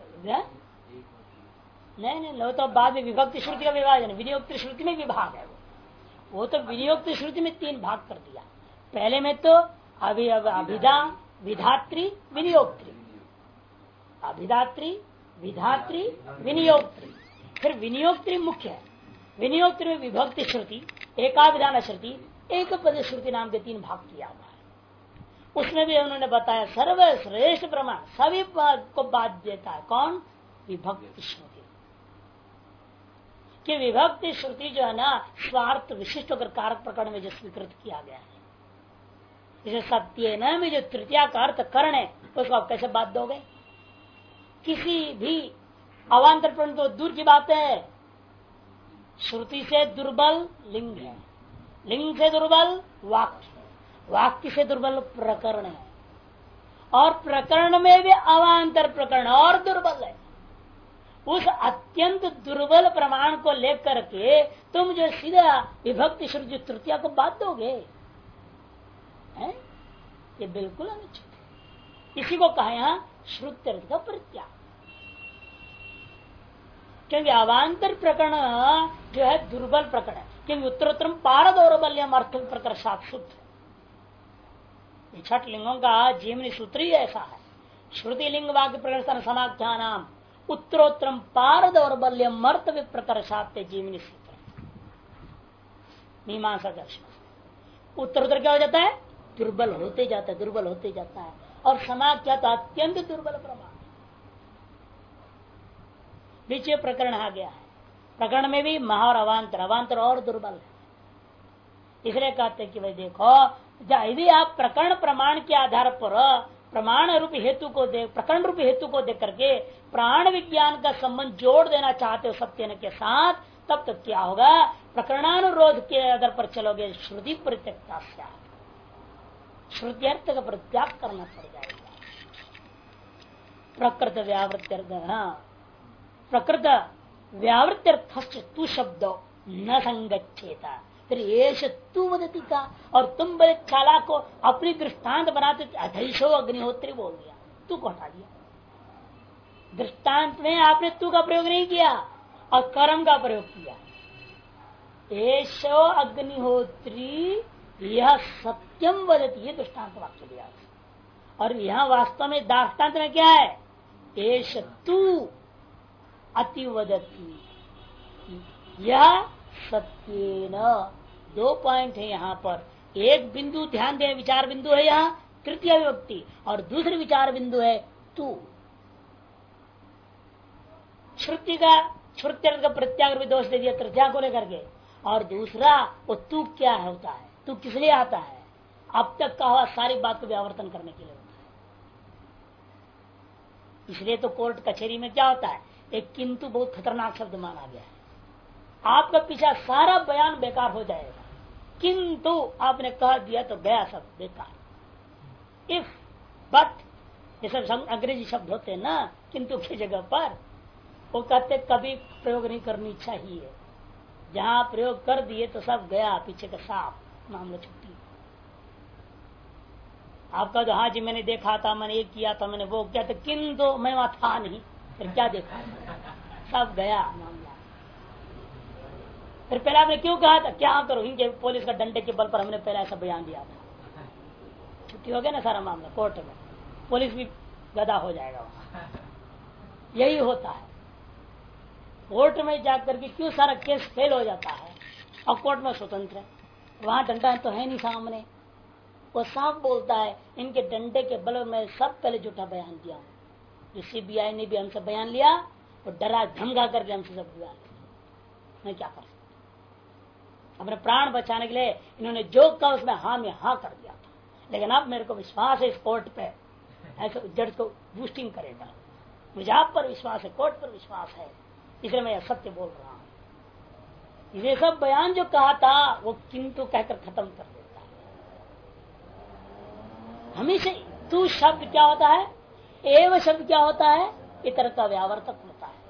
नहीं लो तो बाद में विभक्ति श्रुति का विभाजन, विनियोक्त श्रुति में विभाग है। वो तो विनियोक्त श्रुति में 3 भाग कर दिया। पहले में तो अभिधा, विधात्री, विनियोक्त्री, अभिधात्री, विधात्री, विनियोक्त्री। फिर विनियोक्त्री मुख्य है। विनियोक्त्री में विभक्ति श्रुति, एकाभिधान श्रुति, एक पद श्रुति नाम के 3 भाग किया हुआ है। उसमें भी उन्होंने बताया सर्वश्रेष्ठ प्रमाण सभी को बात देता है कौन? विभक्ति श्रुति। कि विभक्ति श्रुति जो है ना, स्वार्थ विशिष्ट होकर कारक प्रकरण में जो स्वीकृत किया गया है। जैसे सत्य न में जो तृतीया का अर्थ करण है, उसको आप कैसे बात दोगे? किसी भी अवांतर प्रकरण तो दूर की बात है, श्रुति से दुर्बल लिंग है, लिंग से दुर्बल वाक्य, वाक्य से दुर्बल प्रकरण है, और प्रकरण में भी अवांतर प्रकरण और दुर्बल है। उस अत्यंत दुर्बल प्रमाण को लेकर के तुम जो सीधा विभक्ति श्रुति तृतीया को बात दोगे, है? ये बिल्कुल अनुचित है। इसी को कहा यहाँ श्रुत्यर्थ का परित्याग। क्योंकि अवांतर प्रकरण जो है दुर्बल प्रकरण है, क्योंकि उत्तरोत्तरम पारदौर्बल्यम अर्थ प्रकर सूत्र, 6 लिंगों का जीवनी सूत्र ही ऐसा है। श्रुति लिंग वाक्य प्रकरण समाख्या नाम उत्तरोत्तरम पारदौर्बल्यम अर्थ प्रकर्षाते जीवनी सूत्र मीमांसा दर्शन। उत्तरोत्तर क्या हो जाता है? दुर्बल होते जाता है, दुर्बल होते जाता है। और समाख्या तो अत्यंत दुर्बल प्रमाण। बीच प्रकरण आ गया है, प्रकरण में भी महा और अवांतर, अवांतर और दुर्बल है। इसलिए कहते हैं कि भाई देखो, यदि आप प्रकरण प्रमाण के आधार पर प्रमाण रूपी हेतु को प्रकरण रूपी हेतु को देख करके प्राण विज्ञान का संबंध जोड़ देना चाहते हो सत्य के साथ, तब तक क्या होगा? प्रकरणानुरोध के आधार पर चलोगे, श्रुति परित्यक्ता, श्रुति अर्थ का परित्याग करना पड़ जाएगा। प्रकृत व्यावृत्त्यर्थ, प्रकृत व्यावृत्त्यर्थ तू शब्द न संगच्छेता। फिर येष तू वदती का, और तुम बड़े चालाक को अपनी दृष्टांत बनाते अधैशो अग्निहोत्री बोल दिया, तू को हटा दिया। दृष्टांत में आपने तू का प्रयोग नहीं किया और कर्म का प्रयोग किया। येषो अग्निहोत्री यह सत्यम वदती, ये दृष्टांत वाक्य दिया। और यहाँ वास्तव में दृष्टांत में क्या है? येष तू अतिवदती, यह सत्येन। 2 पॉइंट है यहाँ पर। एक बिंदु ध्यान दें, विचार बिंदु है यहाँ तृतीय विभक्ति, और दूसरी विचार बिंदु है तू। श्रुति का श्रुत्यर्थ का प्रत्याग भी दोष दे दिया तृतीया को लेकर के, और दूसरा वो तू क्या है होता है, तू किस लिए आता है? अब तक का हुआ सारी बात को व्यावर्तन करने के लिए होता है। इसलिए तो कोर्ट कचहरी में क्या होता है? एक किंतु बहुत खतरनाक शब्द माना गया है। आपका पीछा सारा बयान बेकार हो जाएगा, किंतु आपने कह दिया तो गया सब बेकार। इफ, बट, ये सब अंग्रेजी शब्द होते हैं ना किंतु की जगह पर, वो कहते कभी प्रयोग नहीं करनी चाहिए। जहां प्रयोग कर दिए तो सब गया, पीछे का साफ मामला छुट्टी। आपका जो हाँ जी मैंने देखा था, मैंने ये किया था, मैंने वो किया था, किंतु मैं वहां था नहीं, फिर क्या देखा? सब गया मामला। फिर पहले आपने क्यों कहा था? क्या करो, इनके पुलिस का डंडे के बल पर हमने पहले ऐसा बयान दिया था। छुट्टी हो गया ना सारा मामला, कोर्ट में पुलिस भी गदा हो जाएगा वहां। यही होता है, कोर्ट में जाकर के क्यों सारा केस फेल हो जाता है, और कोर्ट में स्वतंत्र है, वहां डंडा तो है नहीं सामने, वो साफ बोलता है इनके डंडे के बल में सब पहले झूठा बयान दिया हूं, जो सीबीआई ने भी हमसे बयान लिया वो डरा धमका करके हमसे सब बयान लिया, मैं क्या कर सकता, अपने प्राण बचाने के लिए इन्होंने जो कहा उसमें हाँ में हाँ कर दिया था, लेकिन अब मेरे को विश्वास है इस कोर्ट पे, ऐसे जज को बूस्टिंग करेगा, मुझे आप पर विश्वास है, कोर्ट पर विश्वास है, इसलिए मैं सत्य बोल रहा हूं। ये सब बयान जो कहा था वो किंतु कहकर खत्म कर देता है। हमेशा तू शब्द क्या होता है, एव शब्द क्या होता है, इतर का व्यावर्तक होता है।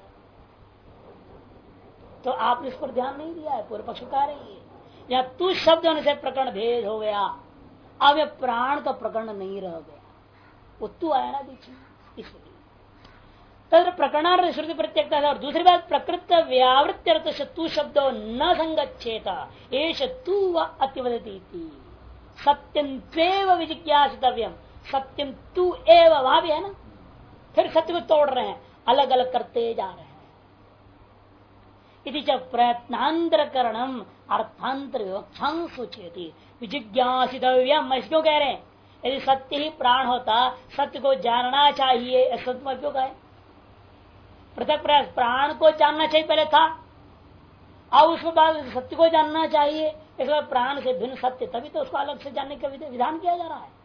तो आपने इस पर ध्यान नहीं दिया है, पूर्व पक्ष कह रही है या तू शब्द होने से प्रकरण भेद हो गया, अब यह प्राण का प्रकरण नहीं रह गया, वो तू आया ना बीच में, इसलिए तद प्रकरणार्थ श्रुति प्रत्यक्षता है। और दूसरी बात प्रकृत व्यावृत्ति अर्थ से तू शब्द न संगच्छेत एष तू व अतिवदती सत्यम त्वेव विजिज्ञासितव्यम, सत्यम तू एव वहां भी है ना, फिर सत्य को तोड़ रहे हैं, अलग अलग करते जा रहे हैं। इति च प्रयत्नांतरकरणम अर्थांतर विवक्षां सूचयति विजिज्ञासितव्यम, मैं क्यों कह रहे हैं, यदि सत्य ही प्राण होता सत्य को जानना चाहिए, सत्य क्यों कहे, पृथक प्रयास प्राण को जानना चाहिए पहले था, अब उसके बाद सत्य को जानना चाहिए, इसके बाद प्राण से भिन्न सत्य, तभी तो उसको अलग से जानने का विधान किया जा रहा है।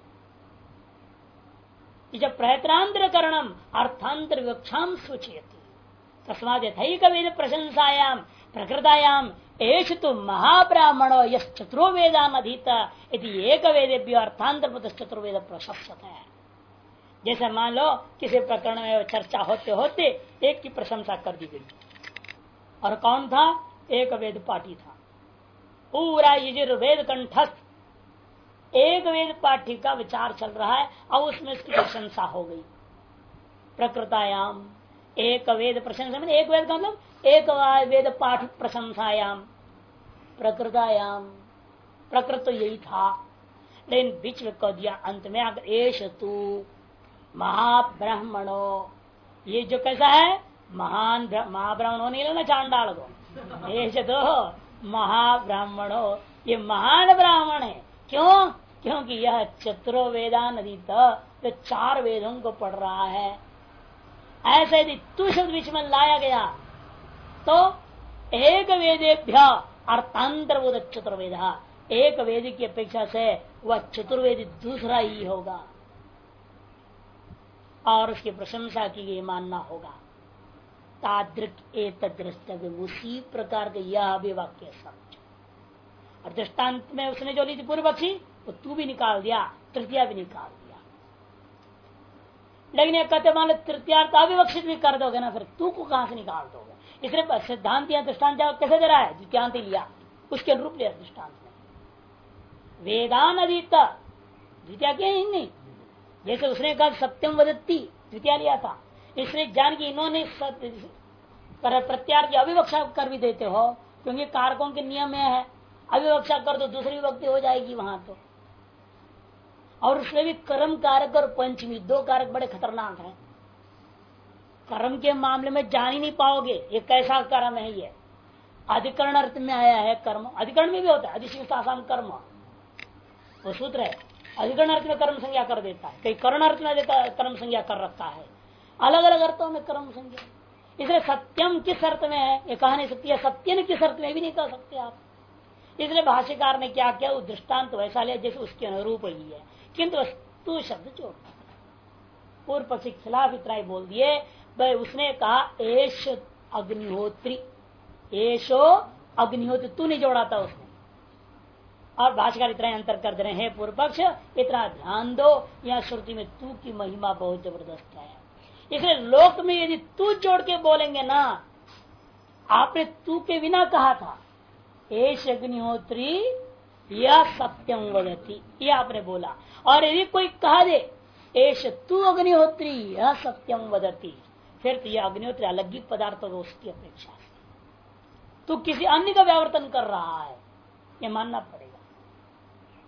जब प्रयत्नांतरकरणम अर्थांतर विवक्षां सूचयति तस्मात् यथैक वेद प्रशंसायाम प्रकृतायाम एष तो महाब्राह्मणो यश्चतुरो वेदान अधीत इति एक वेदेभ्यो अर्थांतर चतुर्वेद प्रशंसत है। जैसे मान लो किसी प्रकरण में चर्चा होते होते एक की प्रशंसा कर दी गई, और कौन था, एक वेद पाठी था, पूरा यजुर्वेद कंठस्थ एक वेद पाठी का विचार चल रहा है, अब उसमें इसकी प्रशंसा हो गई। प्रकृतायाम एक वेद प्रशंसा में एक वेद का मतलब एक वेद पाठ प्रशंसायाम, प्रकृतायाम प्रकृत तो यही था, लेकिन बीच में कह दिया अंत में आकर एष तू महाब्राह्मणो, ये जो कैसा है महान महाब्राह्मणों नहीं लेना चांडाल को, एष तो महाब्राह्मणो, ये महान ब्राह्मण है, क्यों, क्योंकि यह चतुरो वेदानदीत, तो चार वेदों को पढ़ रहा है। ऐसे यदि तू शब्द बीच में लाया गया तो एक वेदेभ्य अर्थांतरबोध चतुर्वेद, एक वेद की अपेक्षा से वह चतुर्वेद दूसरा ही होगा और उसकी प्रशंसा की गई मानना होगा। तादृक एतद्रष्टव्य, उसी प्रकार का यह भी वाक्य समझ। और दृष्टांत में उसने जो ली थी पूर्व पक्षी, वो तू भी निकाल दिया, तृतीया भी निकाल दिया, लेकिन ये कहते मान लो तृतीयार्थ अविवक्षित भी कर दोगे ना, फिर तू को कहां से निकाल दोगे। इसलिए सिद्धांत या दृष्टांत कैसे दे रहा है, द्वितीयांत लिया, उसके अनुरूप लिया दृष्टांत में वेदान अधीत, द्वितीय क्या ही नहीं, जैसे उसने कहा सत्यम वदत्ती द्वितीय लिया था, इसलिए जान की इन्होंने प्रत्यार्थ अविवक्षा कर भी देते हो, क्योंकि कारकों के नियम में है अविवक्षा कर दो दूसरी विभक्ति हो जाएगी वहां तो। और उसमें भी कर्म कारक और पंचमी दो कारक बड़े खतरनाक हैं। कर्म के मामले में जान ही नहीं पाओगे ये कैसा कर्म है, ये अधिकरण अर्थ में आया है कर्म, अधिकरण में भी होता है अधिशिष्टासाम कर्म, वो सूत्र है, अधिकरण अर्थ में कर्म संज्ञा कर देता है, कई करण अर्थ में कर्म संज्ञा कर रखा है, अलग अलग अर्थों में कर्म संज्ञा। इसलिए सत्यम किस अर्थ में है ये कहा नहीं सकती, सत्य ने किस अर्थ में भी नहीं कह सकते आप। इसलिए भाष्यकार ने क्या किया, वो दृष्टांत वैसा लिया जैसे उसके अनुरूप ही है, किंतु तू शब्द जोड़ पूर्व पक्षी के खिलाफ इतना ही बोल दिए। भाई उसने कहा एश अग्निहोत्री, एशो अग्निहोत्री, तू नहीं जोड़ा था उसने, और भाष्यकार इतना अंतर कर दे रहे हैं पूर्व पक्ष इतना ध्यान दो, यहाँ श्रुति में तू की महिमा बहुत जबरदस्त है। इसलिए लोक में यदि तू जोड़ के बोलेंगे ना, आपने तू के बिना कहा था एश अग्निहोत्री या सत्यम वदति, ये आपने बोला, और यदि कोई कहा दे एश तू अग्निहोत्री या सत्यम वदति, फिर तो यह अग्निहोत्री अलग ही पदार्थ होगा उसकी अपेक्षा से, तू किसी अन्य का व्यावर्तन कर रहा है, ये मानना पड़ेगा।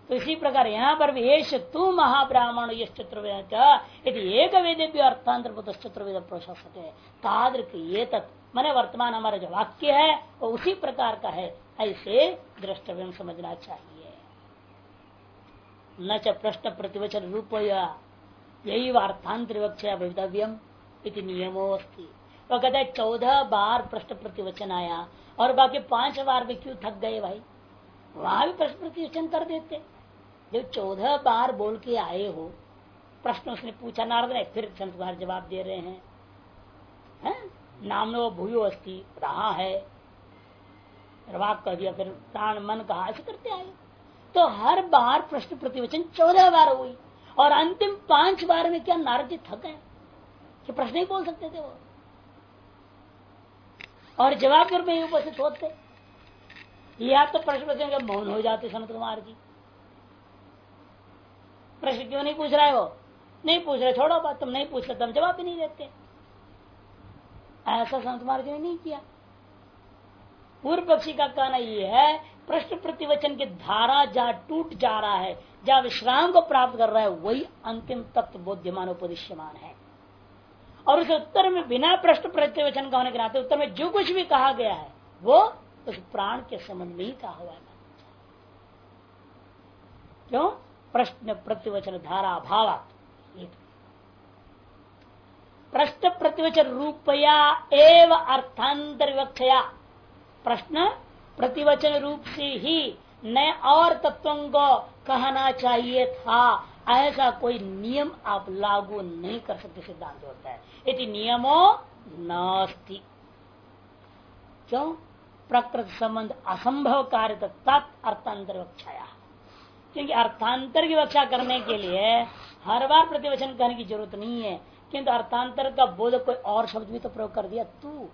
तो इसी प्रकार यहाँ पर भी येष तू महाब्राह्मण यश चतुर्वेद यदि एक वेदेभ्य अर्थांतरभूत चतुर्वेद प्रशंसते तादृक ये तत् मैंने वर्तमान हमारा जो वाक्य है वो उसी प्रकार का है, ऐसे द्रष्टव्य समझना चाहिए। न च प्रश्न प्रतिवचन रूप यही अर्थांतर विवक्षा भवितव्यम इति नियमो अस्ति। वो कहते हैं 14 बार प्रश्न प्रतिवचन आया और बाकी 5 बार में क्यों थक गए भाई, वहां भी प्रश्न प्रतिवचन कर देते। जब 14 बार बोल के आए हो, प्रश्न उसने पूछा नारद ने, फिर संत कुमार जवाब दे रहे हैं, नामनो भूयो अस्ति रहा है, वाक कह दिया, फिर प्राण मन कहा, ऐसे करते आए। तो हर बार प्रश्न प्रतिवचन 14 बार हुई और अंतिम 5 बार में क्या नारद जी थक गए कि प्रश्न ही बोल सकते थे वो, और जवाब फिर में उपस्थित होते, या तो प्रश्न प्रतिवचन मौन हो जाते संत कुमार जी। प्रश्न क्यों नहीं पूछ रहा है, वो नहीं पूछ रहे, छोड़ो बात, तुम नहीं पूछ रहे, तुम जवाब भी नहीं देते। ऐसा संत कुमार जी ने नहीं किया। पूर्व पक्षी का कहना यह है, प्रश्न प्रतिवचन की धारा जहाँ टूट जा रहा है, जहाँ विश्राम को प्राप्त कर रहा है, वही अंतिम तत्व बोध्यमान उपदिश्यमान है। और उस उत्तर में बिना प्रश्न प्रतिवचन का होने के नाते उत्तर में जो कुछ भी कहा गया है वो उस प्राण के संबंध में ही कहा हुआ है। क्यों? प्रश्न प्रतिवचन धारा अभाव। प्रश्न प्रतिवचन रूपया एव अर्थांतर विवक्षया, प्रश्न प्रतिवचन रूप से ही नए और तत्वों को कहना चाहिए था, ऐसा कोई नियम आप लागू नहीं कर सकते। सिद्धांत होता है यदि नियमो नास्ति। क्यों? प्रकृति संबंध असंभव कार्य अर्थांतर विवक्षया, क्योंकि अर्थांतर की व्याख्या करने के लिए हर बार प्रतिवचन करने की जरूरत नहीं है, किंतु अर्थांतर का बोध कोई और शब्द भी तो प्रयोग कर दिया तू,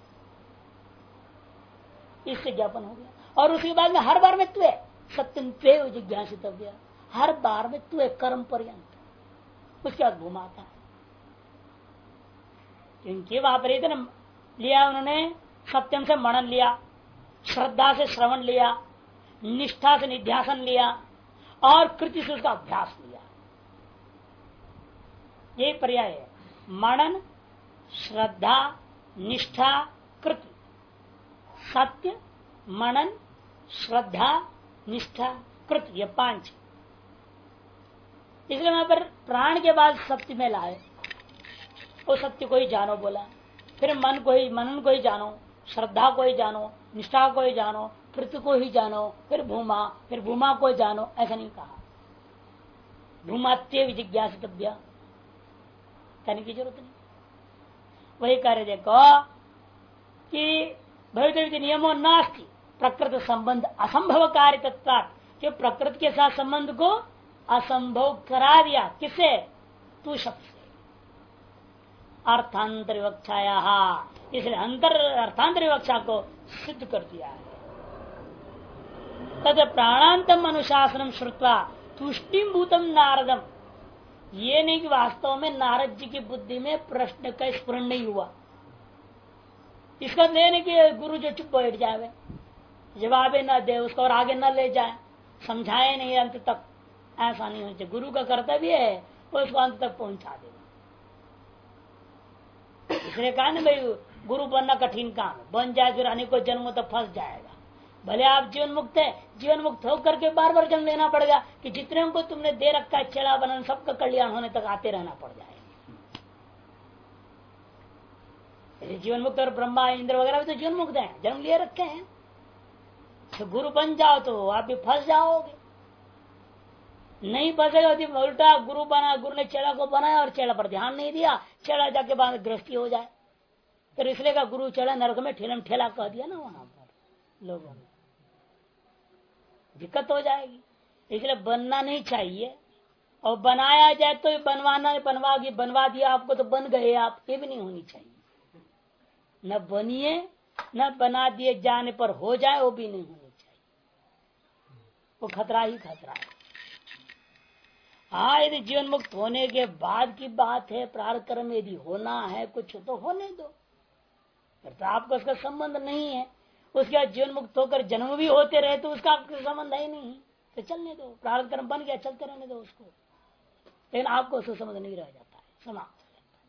इससे ज्ञापन हो गया। और उसके बाद में हर बार में तू है सत्यम त्वेव जिज्ञासितव्य, हर बार में तू है कर्म पर्यंत, उसके बाद घुमाता है। क्योंकि वहां पर इतना लिया उन्होंने, सत्यम से मनन लिया, श्रद्धा से श्रवण लिया, निष्ठा से निध्यासन लिया और कृति से उसका अभ्यास लिया। ये पर्याय है, मनन, श्रद्धा, निष्ठा, कृति। सत्य, मनन, श्रद्धा, निष्ठा, कृति, ये 5। इसलिए वहां पर प्राण के बाद सत्य में लाए, वो सत्य को ही जानो बोला, फिर मन को ही, मनन को ही जानो, श्रद्धा को ही जानो, निष्ठा को ही जानो, कृति को ही जानो, फिर भूमा को जानो, ऐसा नहीं कहा। भूमात्य जिज्ञासितव्य कहने की जरूरत नहीं। वही कार्य देखो कि भविष्य नियमों नास्ति, प्रकृति संबंध असंभव कार्य तत्व, जो प्रकृति के साथ संबंध को असंभव करा दिया, किसे? तू शब्द से। अर्थांतर विवक्षाया, इसलिए अर्थांतर विवक्षा को सिद्ध कर दिया है। तद प्राणांतम अनुशासनम श्रुत्वा तुष्टिम भूतम नारदम, ये नहीं कि वास्तव में नारद जी की बुद्धि में प्रश्न का स्फुरण नहीं हुआ। इसका नहीं कि गुरु जो चुप बैठ जाए, जवाब न दे, उसको और आगे न ले जाए, समझाए नहीं अंत तक, ऐसा नहीं होना चाहिए। गुरु का कर्तव्य है वो उसको अंत तक पहुंचा देगा। इसलिए कहा ना भाई, गुरु बनना कठिन काम है, बन जाए फिर अनेकों जन्मों तक फंस जाएगा। भले आप जीवन मुक्त है, जीवन मुक्त होकर के बार बार जन्म लेना पड़ेगा कि जितने को तुमने दे रखा है चेला बनन, सबका कल्याण होने तक आते रहना पड़ जाएगा। जीवन मुक्त और ब्रह्मा इंद्र वगैरह भी तो जीवन मुक्त हैं, जन्म लिए रखे हैं। तो गुरु बन जाओ तो आप भी फंस जाओगे, नहीं फंसेगा तो उल्टा गुरु बना, गुरु ने चेला को बनाया और चेला पर ध्यान नहीं दिया, चेला जाके बाद गृहस्थी हो जाए। फिर इसलिए का गुरु चेला नरक में ठेलम ठेला कह दिया ना वहां पर लोगों ने, दिक्कत हो जाएगी। इसलिए बनना नहीं चाहिए, और बनाया जाए तो बनवा दिया आपको तो बन गए आप, ये भी नहीं होनी चाहिए। न बनिए न बना दिए जाने पर हो जाए, वो भी नहीं होनी चाहिए, वो खतरा ही खतरा है। हाँ, यदि जीवन मुक्त होने के बाद की बात है, प्रारब्ध कर्म यदि होना है कुछ तो होने दो, तो आपको उसका संबंध नहीं है। उसके बाद जीवन मुक्त होकर जन्म भी होते रहे तो उसका आपका संबंध है नहीं, तो चलने दो, प्रारब्ध कर्म बन गया, चलते रहने दो उसको, लेकिन आपको उसको समझ नहीं रह जाता है, समाप्त हो जाता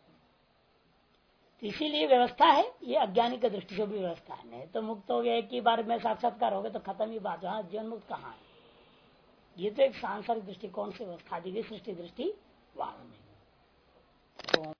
है। इसीलिए व्यवस्था है, ये अज्ञानी की दृष्टि से भी व्यवस्था है। नहीं तो मुक्त हो गया एक ही बार में साक्षात्कार हो गया तो खत्म ही बात, वहां जीवन मुक्त कहाँ है। ये तो एक सांसारिक दृष्टिकोण से व्यवस्था दी गई, सृष्टि दृष्टि वाद में।